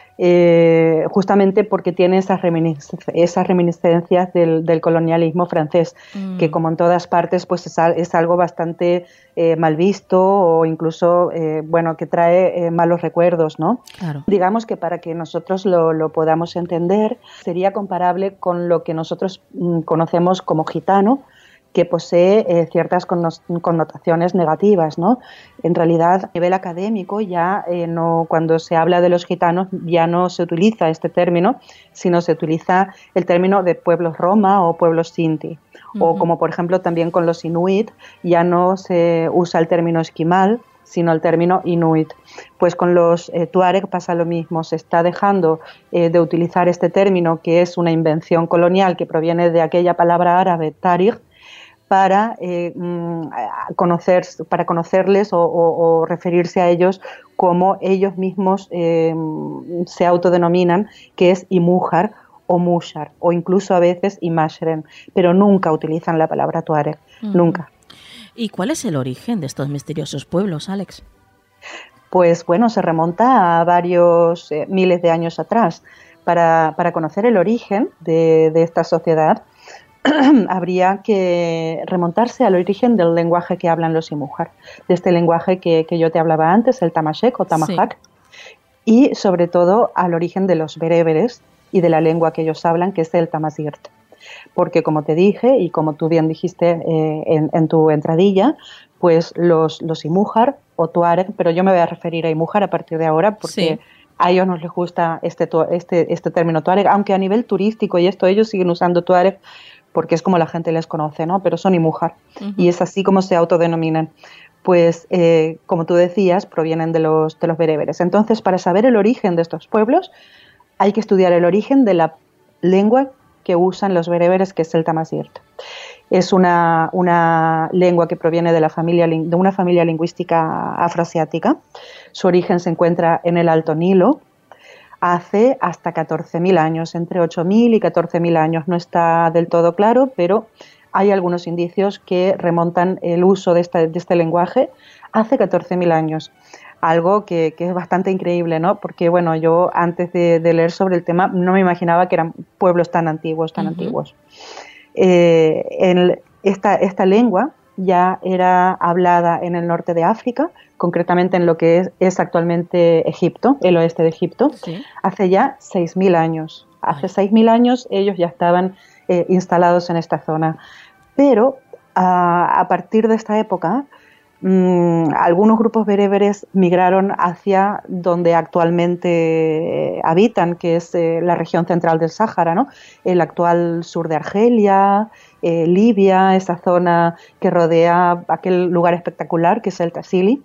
eh, justamente porque tiene esas, reminisc- esas reminiscencias del, del colonialismo francés, mm. que como en todas partes pues es, es algo bastante eh, mal visto o incluso eh, bueno, que trae eh, malos recuerdos, ¿no? Claro. Digamos que para que nosotros lo, lo podamos entender sería comparable con lo que nosotros mm, conocemos como gitano, que posee eh, ciertas connotaciones negativas, ¿no? En realidad, a nivel académico, ya eh, no, cuando se habla de los gitanos ya no se utiliza este término, sino se utiliza el término de pueblos roma o pueblos sinti. Uh-huh. O como por ejemplo también con los inuit, ya no se usa el término esquimal, sino el término inuit. Pues con los eh, tuareg pasa lo mismo, se está dejando eh, de utilizar este término, que es una invención colonial que proviene de aquella palabra árabe tarig, para eh, conocer, para conocerles o, o, o referirse a ellos como ellos mismos eh, se autodenominan, que es imújar o mushar, o incluso a veces imashren, pero nunca utilizan la palabra tuareg, uh-huh. nunca. ¿Y cuál es el origen de estos misteriosos pueblos, Alex? Pues bueno, se remonta a varios eh, miles de años atrás. Para, para conocer el origen de, de esta sociedad, habría que remontarse al origen del lenguaje que hablan los imújar, de este lenguaje que, que yo te hablaba antes, el tamashek o tamahak, sí. Y sobre todo al origen de los bereberes y de la lengua que ellos hablan, que es el tamazirt. Porque como te dije, y como tú bien dijiste eh, en, en tu entradilla, pues los, los imújar o tuareg, pero yo me voy a referir a imújar a partir de ahora, porque... Sí. A ellos nos les gusta este, este, este término tuareg, aunque a nivel turístico y esto ellos siguen usando tuareg porque es como la gente les conoce, ¿no? Pero son imújar, uh-huh. y es así como se autodenominan. Pues, eh, como tú decías, provienen de los, de los bereberes. Entonces, para saber el origen de estos pueblos, hay que estudiar el origen de la lengua que usan los bereberes, que es el tamazirt. Es una, una lengua que proviene de, la familia, de una familia lingüística afroasiática. Su origen se encuentra en el Alto Nilo, hace hasta catorce mil años, entre ocho mil y catorce mil años. No está del todo claro, pero hay algunos indicios que remontan el uso de, esta, de este lenguaje hace catorce mil años. Algo que, que es bastante increíble, ¿no? Porque, bueno, yo antes de, de leer sobre el tema no me imaginaba que eran pueblos tan antiguos, tan uh-huh. antiguos. Eh, en esta, esta lengua ya era hablada en el norte de África, concretamente en lo que es, es actualmente Egipto, el oeste de Egipto, sí. hace ya seis mil años. Hace seis mil años ellos ya estaban eh, instalados en esta zona. Pero a, a partir de esta época, mmm, algunos grupos bereberes migraron hacia donde actualmente eh, habitan, que es eh, la región central del Sáhara, ¿no? El actual sur de Argelia, eh, Libia, esa zona que rodea aquel lugar espectacular que es el Tassili.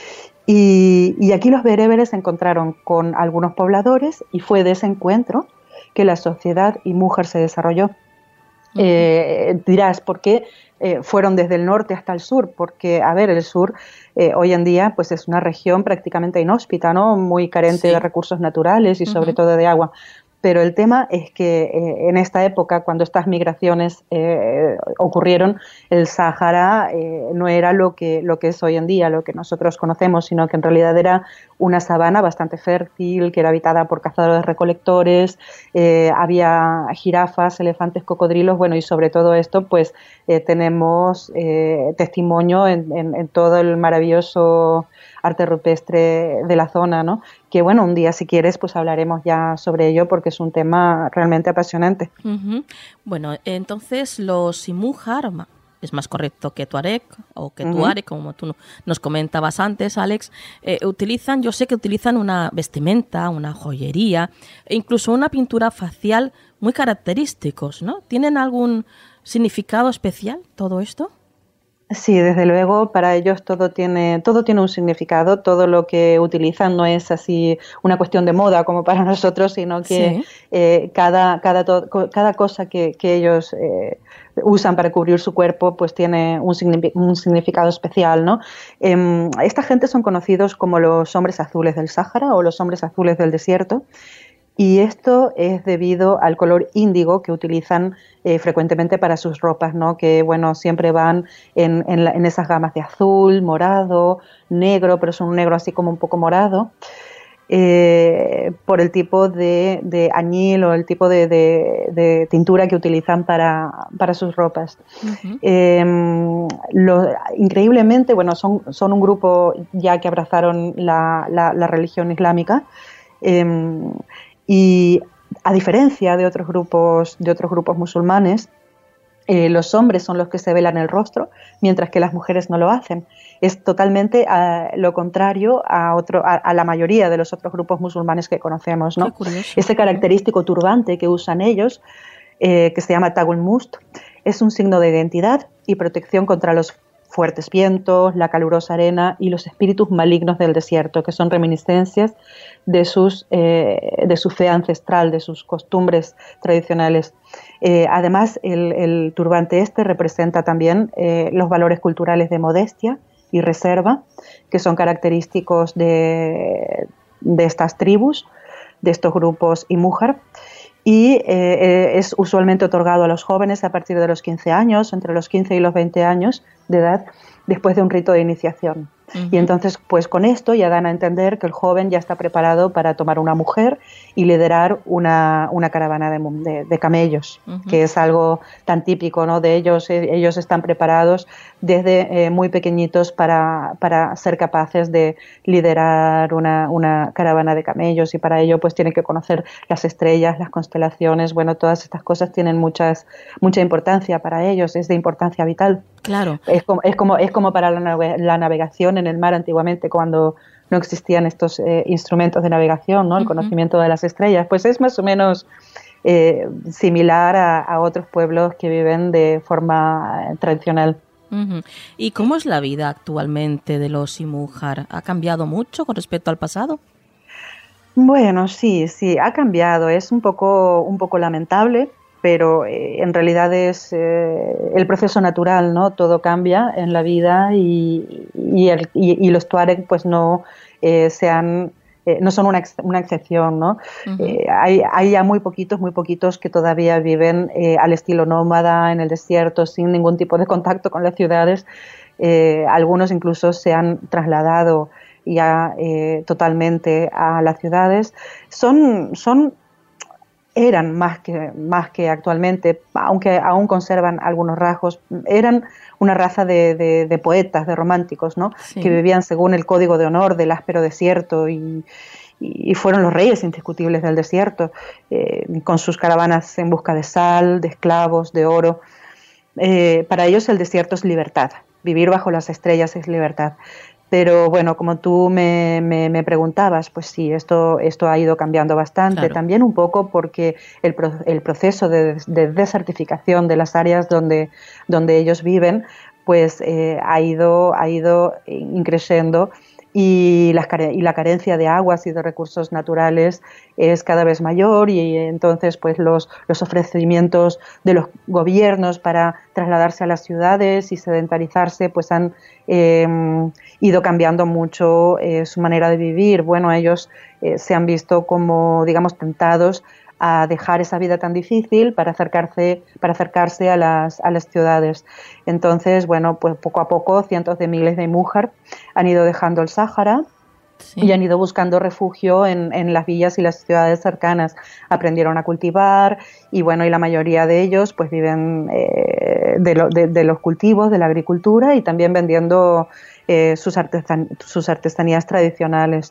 Y, y aquí los bereberes se encontraron con algunos pobladores y fue de ese encuentro que la sociedad imújar se desarrolló. Uh-huh. Eh, dirás, ¿por qué eh, fueron desde el norte hasta el sur? Porque, a ver, el sur eh, hoy en día pues es una región prácticamente inhóspita, ¿no? Muy carente sí. de recursos naturales y uh-huh. sobre todo de agua. Pero el tema es que eh, en esta época, cuando estas migraciones eh, ocurrieron, el Sáhara eh, no era lo que, lo que es hoy en día, lo que nosotros conocemos, sino que en realidad era una sabana bastante fértil, que era habitada por cazadores-recolectores, eh, había jirafas, elefantes, cocodrilos, bueno, y sobre todo esto, pues eh, tenemos eh, testimonio en, en, en todo el maravilloso arte rupestre de la zona, ¿no? Que bueno, un día si quieres pues hablaremos ya sobre ello porque es un tema realmente apasionante. Uh-huh. Bueno, entonces los imújar, es más correcto que tuareg o que tuareg, uh-huh. como tú nos comentabas antes, Alex, eh, utilizan, yo sé que utilizan una vestimenta, una joyería e incluso una pintura facial muy característicos, ¿no? ¿Tienen algún significado especial todo esto? Sí, desde luego, para ellos todo tiene, todo tiene un significado, todo lo que utilizan no es así una cuestión de moda como para nosotros, sino que sí. eh, cada, cada, to, cada cosa que, que ellos eh, usan para cubrir su cuerpo pues tiene un, signific- un significado especial, ¿no? Eh, esta gente son conocidos como los hombres azules del Sáhara o los hombres azules del desierto. Y esto es debido al color índigo que utilizan eh, frecuentemente para sus ropas, ¿no? Que, bueno, siempre van en, en, la, en esas gamas de azul, morado, negro, pero es un negro así como un poco morado, eh, por el tipo de, de añil o el tipo de, de, de tintura que utilizan para, para sus ropas. Uh-huh. Eh, lo, increíblemente, bueno, son, son un grupo ya que abrazaron la, la, la religión islámica, eh, y a diferencia de otros grupos, de otros grupos musulmanes, eh, los hombres son los que se velan el rostro, mientras que las mujeres no lo hacen. Es totalmente uh, lo contrario a, otro, a, a la mayoría de los otros grupos musulmanes que conocemos, ¿no? Ese característico turbante que usan ellos, eh, que se llama tagul must, es un signo de identidad y protección contra los fuertes vientos, la calurosa arena y los espíritus malignos del desierto, que son reminiscencias de, sus, eh, de su fe ancestral, de sus costumbres tradicionales. Eh, además, el, el turbante este representa también eh, los valores culturales de modestia y reserva, que son característicos de, de estas tribus, de estos grupos Imújar, y eh, es usualmente otorgado a los jóvenes a partir de los quince años, entre los quince y los veinte años de edad, después de un rito de iniciación. Uh-huh. Y entonces, pues con esto ya dan a entender que el joven ya está preparado para tomar una mujer y liderar una, una caravana de, de, de camellos, uh-huh. que es algo tan típico, ¿no? De ellos. Ellos están preparados desde eh, muy pequeñitos para, para ser capaces de liderar una, una caravana de camellos, y para ello pues tienen que conocer las estrellas, las constelaciones. Bueno, todas estas cosas tienen muchas, mucha importancia para ellos, es de importancia vital. Claro. Es como, es como, es como para la, nave, la navegación en el mar antiguamente, cuando no existían estos eh, instrumentos de navegación, ¿no? El uh-huh. conocimiento de las estrellas. Pues es más o menos eh, similar a, a otros pueblos que viven de forma eh, tradicional. Uh-huh. ¿Y cómo es la vida actualmente de los Imújar? ¿Ha cambiado mucho con respecto al pasado? Bueno, sí, sí, ha cambiado. Es un poco, un poco lamentable, pero eh, en realidad es eh, el proceso natural, ¿no? Todo cambia en la vida, y, y, el, y, y los tuareg pues no eh, se han, eh, no son una, ex, una excepción, ¿no? Uh-huh. Eh, hay, hay ya muy poquitos, muy poquitos que todavía viven eh, al estilo nómada en el desierto, sin ningún tipo de contacto con las ciudades. Eh, algunos incluso se han trasladado ya eh, totalmente a las ciudades. Son, son eran más que, más que actualmente, aunque aún conservan algunos rasgos, eran una raza de, de, de poetas, de románticos, ¿no? Sí. Que vivían según el código de honor del áspero desierto, y, y fueron los reyes indiscutibles del desierto, eh, con sus caravanas en busca de sal, de esclavos, de oro. Eh, para ellos el desierto es libertad, vivir bajo las estrellas es libertad. Pero bueno, como tú me, me, me preguntabas, pues sí, esto, esto ha ido cambiando bastante. Claro. También un poco porque el, pro, el proceso de, de desertificación de las áreas donde, donde ellos viven, pues eh, ha ido, ha ido increciendo, y la, y la carencia de aguas y de recursos naturales es cada vez mayor, y entonces pues los, los ofrecimientos de los gobiernos para trasladarse a las ciudades y sedentarizarse pues han eh, ido cambiando mucho eh, su manera de vivir. Bueno, ellos eh, se han visto como, digamos, tentados a dejar esa vida tan difícil para acercarse, para acercarse a las, a las ciudades. Entonces, bueno, pues poco a poco cientos de miles de Imújar han ido dejando el Sáhara, sí, y han ido buscando refugio en, en las villas y las ciudades cercanas. Aprendieron a cultivar, y bueno, y la mayoría de ellos pues viven eh, de, lo, de, de los cultivos, de la agricultura, y también vendiendo Eh, sus, artesan- sus artesanías tradicionales.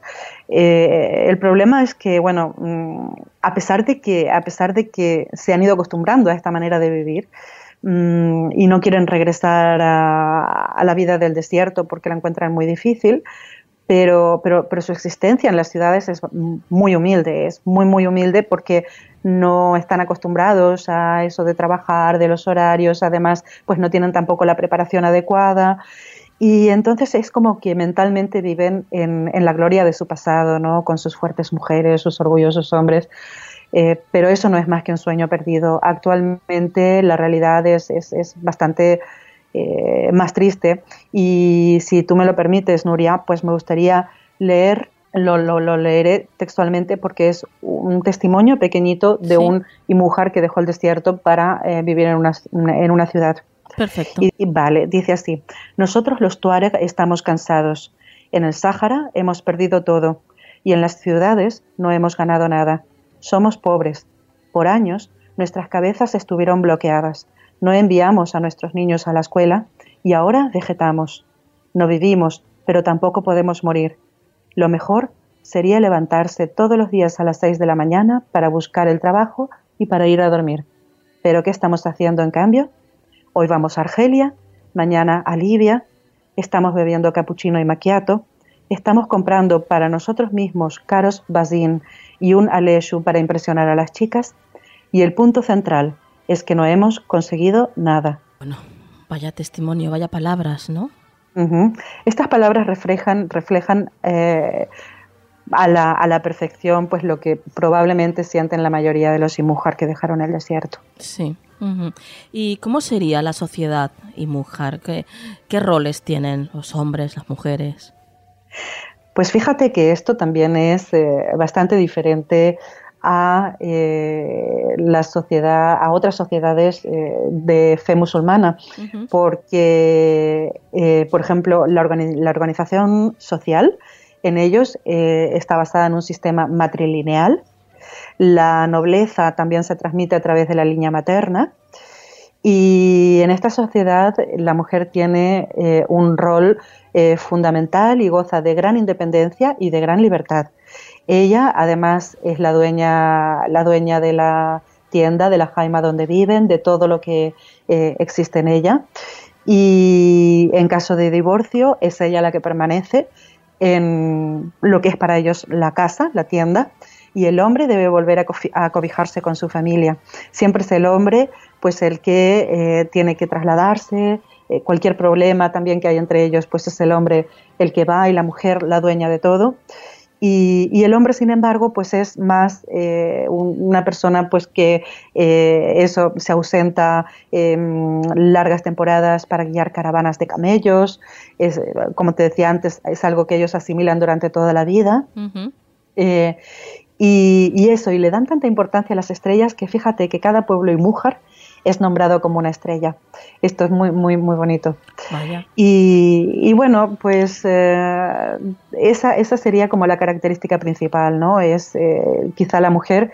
Eh, el problema es que, bueno, mmm, a pesar de que, a pesar de que se han ido acostumbrando a esta manera de vivir, mmm, y no quieren regresar a, a la vida del desierto porque la encuentran muy difícil, pero, pero, pero su existencia en las ciudades es muy humilde, es muy, muy humilde, porque no están acostumbrados a eso de trabajar, de los horarios, además, pues no tienen tampoco la preparación adecuada. Y entonces es como que mentalmente viven en, en la gloria de su pasado, ¿no? Con sus fuertes mujeres, sus orgullosos hombres, eh, pero eso no es más que un sueño perdido. Actualmente la realidad es, es, es bastante eh, más triste, y si tú me lo permites, Nuria, pues me gustaría leer, lo, lo, lo leeré textualmente, porque es un testimonio pequeñito de sí. un Imújar que dejó el desierto para eh, vivir en una, en una ciudad. Perfecto. Y, y vale, dice así: nosotros los tuareg estamos cansados. En el Sáhara hemos perdido todo, y en las ciudades no hemos ganado nada. Somos pobres. Por años nuestras cabezas estuvieron bloqueadas. No enviamos a nuestros niños a la escuela, y ahora vegetamos. No vivimos, pero tampoco podemos morir. Lo mejor sería levantarse todos los días a las seis de la mañana para buscar el trabajo y para ir a dormir. ¿Pero qué estamos haciendo en cambio? Hoy vamos a Argelia, mañana a Libia, estamos bebiendo cappuccino y macchiato, estamos comprando para nosotros mismos caros bazin y un aleshu para impresionar a las chicas, y el punto central es que no hemos conseguido nada. Bueno, Vaya testimonio, vaya palabras, ¿no? Uh-huh. Estas palabras reflejan, reflejan eh, a, la, a la perfección pues lo que probablemente sienten la mayoría de los Imújar que dejaron el desierto. Sí. Uh-huh. ¿Y cómo sería la sociedad Imújar? ¿Qué, qué roles tienen los hombres, las mujeres? Pues fíjate que esto también es eh, bastante diferente a eh, la sociedad, a otras sociedades eh, de fe musulmana, uh-huh. porque, eh, por ejemplo, la, organi- la organización social en ellos eh, está basada en un sistema matrilineal. La nobleza también se transmite a través de la línea materna, y en esta sociedad la mujer tiene eh, un rol eh, fundamental y goza de gran independencia y de gran libertad. Ella, además, es la dueña, la dueña de la tienda, de la jaima donde viven, de todo lo que eh, existe en ella. Y en caso de divorcio, es ella la que permanece en lo que es para ellos la casa, la tienda, y el hombre debe volver a, co- a cobijarse con su familia. Siempre es el hombre pues el que eh, tiene que trasladarse, eh, cualquier problema también que hay entre ellos, pues es el hombre el que va y la mujer la dueña de todo. Y, y el hombre, sin embargo, pues es más eh, un, una persona pues que eh, eso se ausenta eh, largas temporadas para guiar caravanas de camellos. Es, como te decía antes, es algo que ellos asimilan durante toda la vida. Uh-huh. Eh, y, y eso, y le dan tanta importancia a las estrellas que fíjate que cada pueblo Imújar es nombrado como una estrella. Esto es muy, muy, muy bonito. Vaya. Y, y bueno, pues eh, esa, esa sería como la característica principal, ¿no? Es eh, quizá la mujer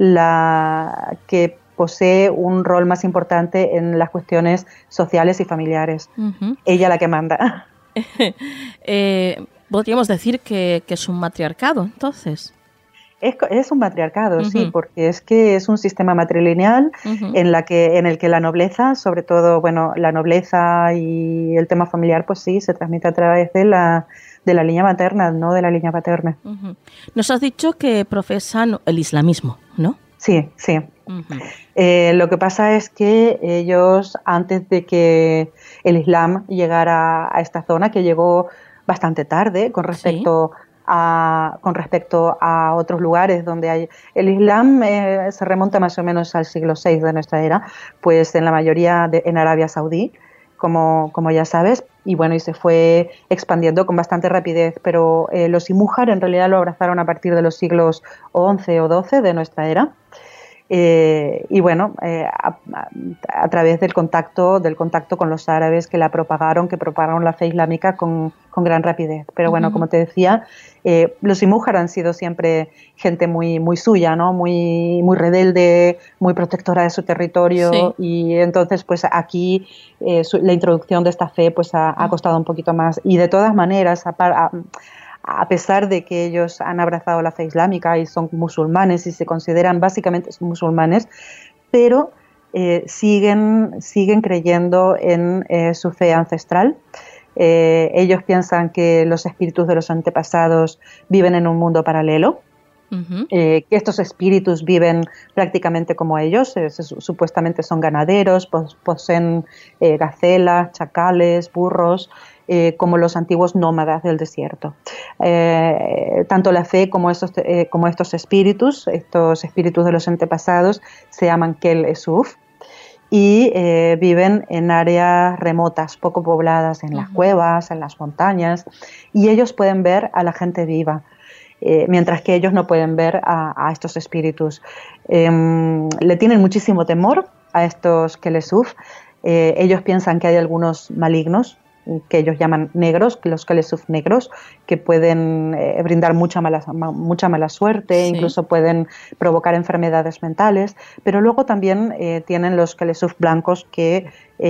la que posee un rol más importante en las cuestiones sociales y familiares. Uh-huh. Ella la que manda. eh, Podríamos decir que, que es un matriarcado, entonces. Es, es un matriarcado, uh-huh. sí, porque es que es un sistema matrilineal uh-huh. en la que en el que la nobleza, sobre todo, bueno, la nobleza y el tema familiar, pues sí, se transmite a través de la de la línea materna, no de la línea paterna. Uh-huh. Nos has dicho que profesan el islamismo, ¿no? Sí, sí. Uh-huh. Eh, lo que pasa es que ellos, antes de que el Islam llegara a esta zona, que llegó bastante tarde con respecto ¿Sí? A, con respecto a otros lugares donde hay el Islam eh, se remonta más o menos al siglo seis de nuestra era, pues en la mayoría de, en Arabia Saudí, como, como ya sabes, y bueno, y se fue expandiendo con bastante rapidez, pero eh, los Imújar en realidad lo abrazaron a partir de los siglos once o doce de nuestra era. Eh, y bueno, eh, a, a, a través del contacto del contacto con los árabes que la propagaron, que propagaron la fe islámica con, con gran rapidez. Pero bueno, uh-huh. como te decía, eh, los Imújar han sido siempre gente muy muy suya, ¿no? Muy muy rebelde, muy protectora de su territorio, sí. y entonces pues aquí eh, su, la introducción de esta fe pues ha, uh-huh. ha costado un poquito más. Y de todas maneras, a, a, a pesar de que ellos han abrazado la fe islámica y son musulmanes y se consideran básicamente musulmanes, pero eh, siguen, siguen creyendo en eh, su fe ancestral. Eh, ellos piensan que los espíritus de los antepasados viven en un mundo paralelo, uh-huh. eh, que estos espíritus viven prácticamente como ellos, eh, se, supuestamente son ganaderos, pos, poseen eh, gacelas, chacales, burros, Eh, como los antiguos nómadas del desierto. Eh, tanto la fe como estos, eh, como estos espíritus, estos espíritus de los antepasados, se llaman Kel Esuf y eh, viven en áreas remotas, poco pobladas, en uh-huh. las cuevas, en las montañas, y ellos pueden ver a la gente viva, eh, mientras que ellos no pueden ver a, a estos espíritus. Eh, le tienen muchísimo temor a estos Kel Esuf. Eh, ellos piensan que hay algunos malignos, que ellos llaman negros, los Kelesuf negros, que pueden eh, brindar mucha mala, mucha mala suerte, sí. incluso pueden provocar enfermedades mentales, pero luego también eh, tienen los Kelesuf blancos que,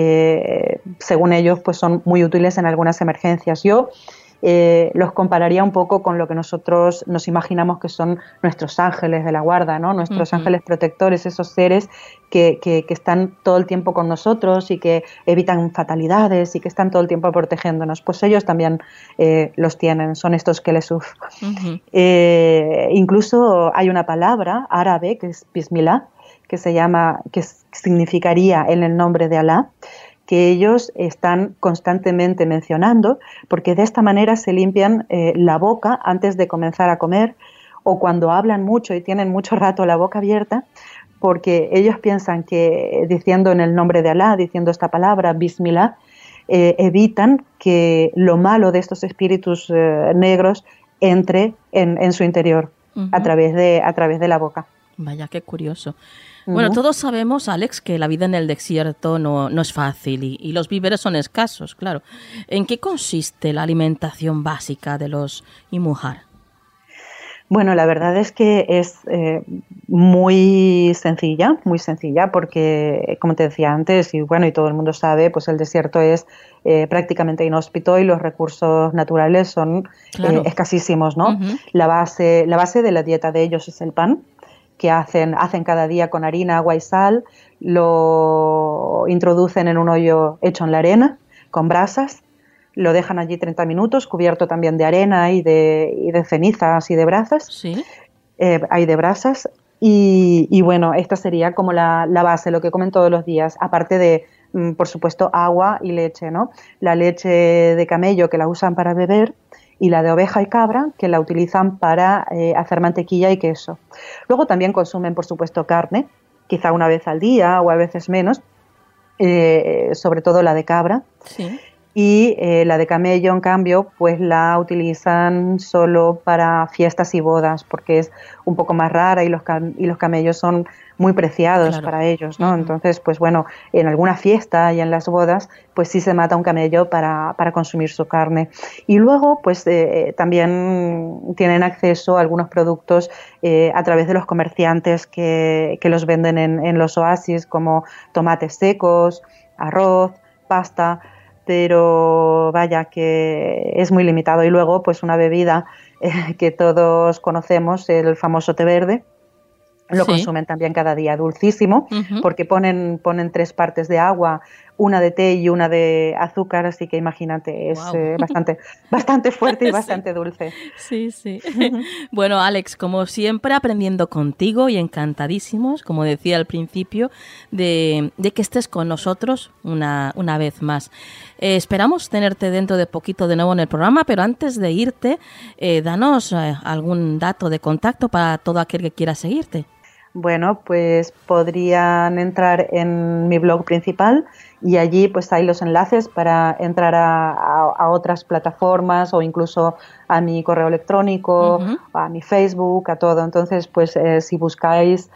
eh, según ellos, pues son muy útiles en algunas emergencias. Yo eh, los compararía un poco con lo que nosotros nos imaginamos que son nuestros ángeles de la guarda, ¿no? Nuestros uh-huh. ángeles protectores, esos seres que, que, que están todo el tiempo con nosotros y que evitan fatalidades y que están todo el tiempo protegiéndonos. Pues ellos también eh, los tienen, son estos Kelesuf. Uh-huh. Eh, incluso hay una palabra árabe que es Bismillah, que se llama, que significaría en el nombre de Alá, que ellos están constantemente mencionando, porque de esta manera se limpian eh, la boca antes de comenzar a comer, o cuando hablan mucho y tienen mucho rato la boca abierta, porque ellos piensan que diciendo en el nombre de Alá, diciendo esta palabra, Bismillah, eh, evitan que lo malo de estos espíritus eh, negros entre en, en su interior, uh-huh. a través de, a través de la boca. Vaya, qué curioso. Bueno, todos sabemos, Alex, que la vida en el desierto no, no es fácil y, y los víveres son escasos, claro. ¿En qué consiste la alimentación básica de los Imuhar? Bueno, la verdad es que es eh, muy sencilla, muy sencilla, porque, como te decía antes, y bueno, y todo el mundo sabe, pues el desierto es eh, prácticamente inhóspito y los recursos naturales son claro. eh, escasísimos, ¿no? Uh-huh. La base, la base de la dieta de ellos es el pan, que hacen, hacen cada día con harina, agua y sal, lo introducen en un hoyo hecho en la arena, con brasas, lo dejan allí treinta minutos, cubierto también de arena y de, y de cenizas y de brasas, ¿sí? eh, hay de brasas, y, y bueno, esta sería como la, la base, lo que comen todos los días, aparte de, mm, por supuesto, agua y leche, ¿no? La leche de camello que la usan para beber, y la de oveja y cabra, que la utilizan para eh, hacer mantequilla y queso. Luego también consumen, por supuesto, carne, quizá una vez al día o a veces menos, eh, sobre todo la de cabra. Sí. Y eh, la de camello, en cambio, pues la utilizan solo para fiestas y bodas, porque es un poco más rara y los, cam- y los camellos son muy preciados claro. para ellos, ¿no? Uh-huh. Entonces, pues bueno, en alguna fiesta y en las bodas, pues sí se mata un camello para, para consumir su carne. Y luego, pues eh, también tienen acceso a algunos productos eh, a través de los comerciantes que, que los venden en, en los oasis, como tomates secos, arroz, pasta, pero vaya que es muy limitado. Y luego, pues una bebida eh, que todos conocemos, el famoso té verde, lo sí. consumen también cada día, dulcísimo, uh-huh. porque ponen, ponen tres partes de agua, una de té y una de azúcar, así que imagínate, es wow. eh, bastante, bastante fuerte y bastante sí. dulce. Sí, sí. Bueno, Alex, como siempre, aprendiendo contigo y encantadísimos, como decía al principio, de, de que estés con nosotros una, una vez más. Eh, esperamos tenerte dentro de poquito de nuevo en el programa, pero antes de irte, eh, danos eh, algún dato de contacto para todo aquel que quiera seguirte. Bueno, pues podrían entrar en mi blog principal y allí pues hay los enlaces para entrar a, a, a otras plataformas o incluso a mi correo electrónico, uh-huh. a mi Facebook, a todo. Entonces, pues eh, si buscáis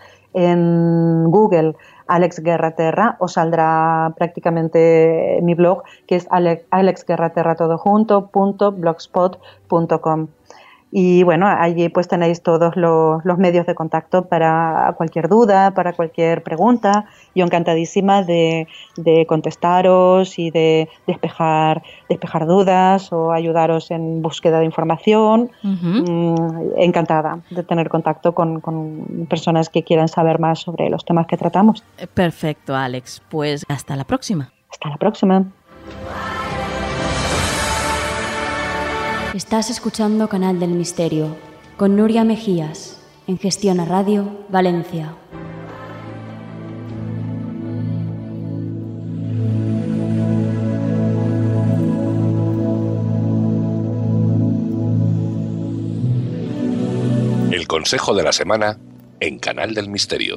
en Google Alex Guerraterra os saldrá prácticamente mi blog, que es alex, alexguerraterra todo junto, punto blogspot punto com. Y bueno, allí pues tenéis todos los, los medios de contacto para cualquier duda, para cualquier pregunta. Yo encantadísima de, de contestaros y de despejar, despejar dudas o ayudaros en búsqueda de información. Uh-huh. Mm, encantada de tener contacto con, con personas que quieran saber más sobre los temas que tratamos. Perfecto, Alex. Pues hasta la próxima. Hasta la próxima. Estás escuchando Canal del Misterio con Nuria Mejías en Gestión a Radio, Valencia. El consejo de la semana en Canal del Misterio.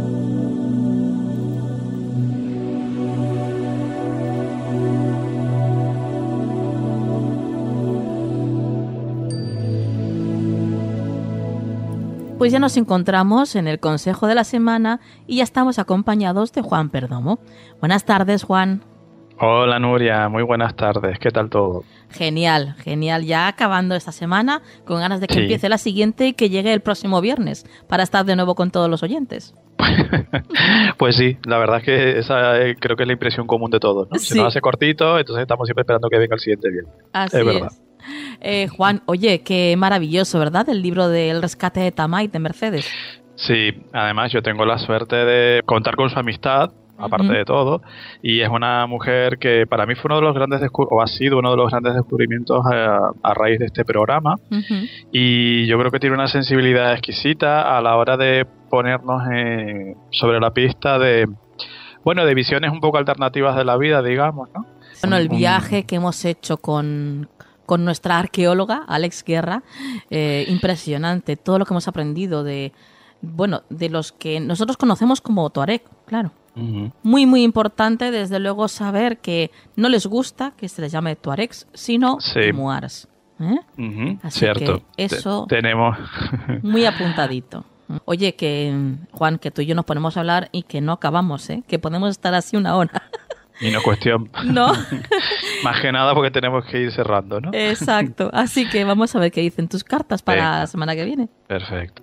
Pues ya nos encontramos en el consejo de la semana y ya estamos acompañados de Juan Perdomo. Buenas tardes, Juan. Hola, Nuria. Muy buenas tardes. ¿Qué tal todo? Genial, genial. Ya acabando esta semana, con ganas de que sí. empiece la siguiente y que llegue el próximo viernes para estar de nuevo con todos los oyentes. Pues sí, la verdad es que esa eh, creo que es la impresión común de todos, ¿no? Sí. Se nos hace cortito, entonces estamos siempre esperando que venga el siguiente viernes. Así es verdad. Es. Eh, Juan, oye, qué maravilloso, ¿verdad? El libro del rescate de Tamay de Mercedes. Sí, además yo tengo la suerte de contar con su amistad, aparte uh-huh. de todo, y es una mujer que para mí fue uno de los grandes descu- o ha sido uno de los grandes descubrimientos a, a raíz de este programa, uh-huh. y yo creo que tiene una sensibilidad exquisita a la hora de ponernos eh, sobre la pista de bueno, de visiones un poco alternativas de la vida, digamos, ¿no? Bueno, el Un- viaje que hemos hecho con, con nuestra arqueóloga, Alex Guerra, eh, impresionante. Todo lo que hemos aprendido de, bueno, de los que nosotros conocemos como tuareg, claro. Ujú. Muy, muy importante, desde luego, saber que no les gusta que se les llame tuaregs, sino Sí. muars. ¿eh? Ujú, Así cierto. que eso- Te- tenemos... Muy apuntadito. Oye, que Juan, que tú y yo nos ponemos a hablar y que no acabamos, ¿eh? Que podemos estar así una hora. y no cuestión... No, Más que nada porque tenemos que ir cerrando, ¿no? exacto. Así que vamos a ver qué dicen tus cartas para Venga. la semana que viene. Perfecto.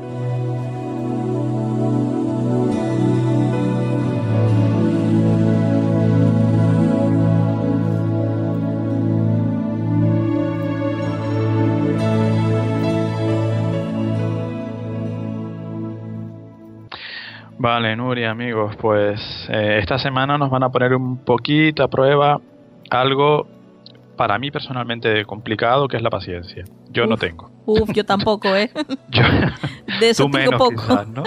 Vale, Nuria, amigos, pues eh, esta semana nos van a poner un poquito a prueba algo para mí personalmente complicado, que es la paciencia. Yo no Uf. tengo. Uf, yo tampoco, ¿eh? Yo, De eso tú tengo menos, poco. quizás, ¿no?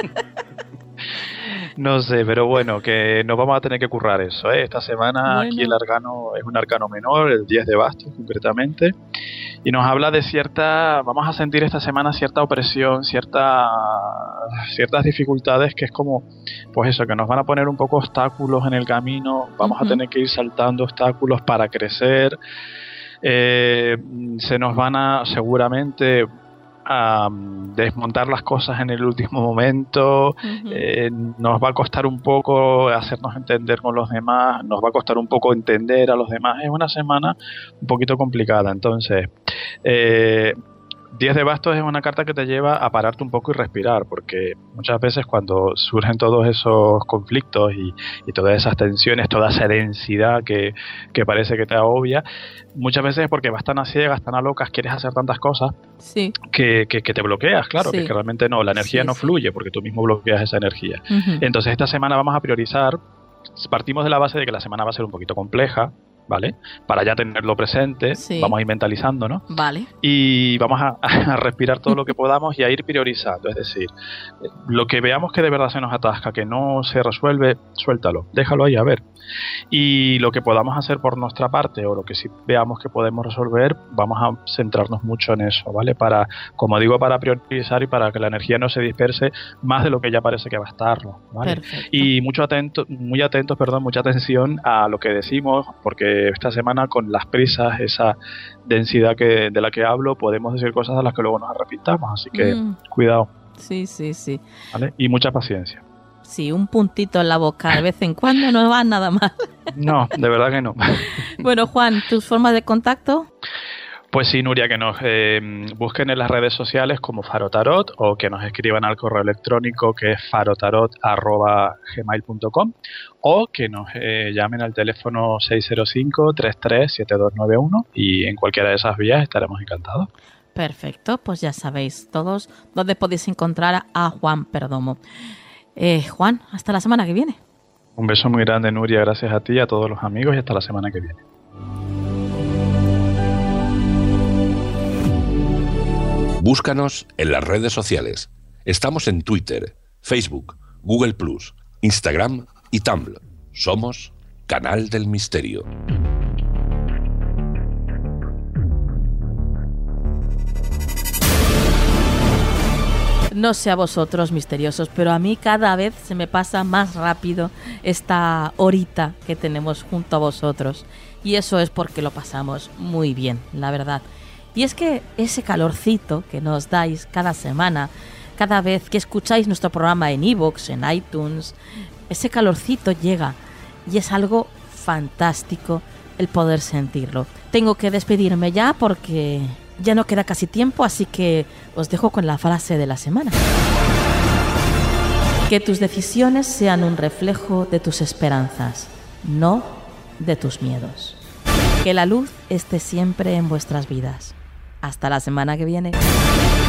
No sé, pero bueno, que nos vamos a tener que currar eso, ¿eh? Esta semana Bueno. aquí el arcano es un arcano menor, el diez de bastos concretamente, y nos habla de cierta, vamos a sentir esta semana cierta opresión, cierta, ciertas dificultades que es como, pues eso, que nos van a poner un poco obstáculos en el camino, vamos Ujú. a tener que ir saltando obstáculos para crecer, eh, se nos van a seguramente a mm, desmontar las cosas en el último momento, Ujú. eh, nos va a costar un poco hacernos entender con los demás, nos va a costar un poco entender a los demás. Es una semana un poquito complicada. Entonces, eh, diez de bastos es una carta que te lleva a pararte un poco y respirar, porque muchas veces cuando surgen todos esos conflictos y, y todas esas tensiones, toda esa densidad que, que parece que te agobia, muchas veces es porque vas tan a ciegas, tan a locas, quieres hacer tantas cosas Sí. que, que, que te bloqueas, claro, Sí. que, que realmente no, la energía Sí, no sí. fluye porque tú mismo bloqueas esa energía. Ujú. Entonces esta semana vamos a priorizar, partimos de la base de que la semana va a ser un poquito compleja, ¿vale? Para ya tenerlo presente, Sí. vamos a ir mentalizando, ¿no? Vale. Y vamos a, a respirar todo lo que podamos y a ir priorizando, es decir, eh, lo que veamos que de verdad se nos atasca, que no se resuelve, suéltalo, déjalo ahí a ver. Y lo que podamos hacer por nuestra parte o lo que sí veamos que podemos resolver, vamos a centrarnos mucho en eso, ¿vale? Para, como digo, para priorizar y para que la energía no se disperse más de lo que ya parece que va a estarlo, ¿vale? Perfecto. Y mucho atento, muy atentos, perdón, mucha atención a lo que decimos, porque esta semana con las prisas, esa densidad que de la que hablo, podemos decir cosas a las que luego nos arrepintamos, así que Mm, cuidado, sí, sí, sí. ¿vale? Y mucha paciencia. Sí, un puntito en la boca de vez en cuando no va nada mal. No, de verdad que no. Bueno, Juan, ¿tus formas de contacto? Pues sí, Nuria, que nos eh, busquen en las redes sociales como Farotarot o que nos escriban al correo electrónico que es farotarot arroba gmail punto com o que nos eh, llamen al teléfono seis cero cinco, tres tres siete dos nueve uno y en cualquiera de esas vías estaremos encantados. Perfecto, pues ya sabéis todos dónde podéis encontrar a Juan Perdomo. Eh, Juan, hasta la semana que viene. Un beso muy grande, Nuria, gracias a ti y a todos los amigos y hasta la semana que viene. Búscanos en las redes sociales. Estamos en Twitter, Facebook, Google plus, Instagram y Tumblr. Somos Canal del Misterio. No sé a vosotros, misteriosos, pero a mí cada vez se me pasa más rápido esta horita que tenemos junto a vosotros. Y eso es porque lo pasamos muy bien, la verdad. Y es que ese calorcito que nos dais cada semana, cada vez que escucháis nuestro programa en iVoox, en iTunes, ese calorcito llega y es algo fantástico el poder sentirlo. Tengo que despedirme ya porque ya no queda casi tiempo, así que os dejo con la frase de la semana. Que tus decisiones sean un reflejo de tus esperanzas, no de tus miedos. Que la luz esté siempre en vuestras vidas. Hasta la semana que viene.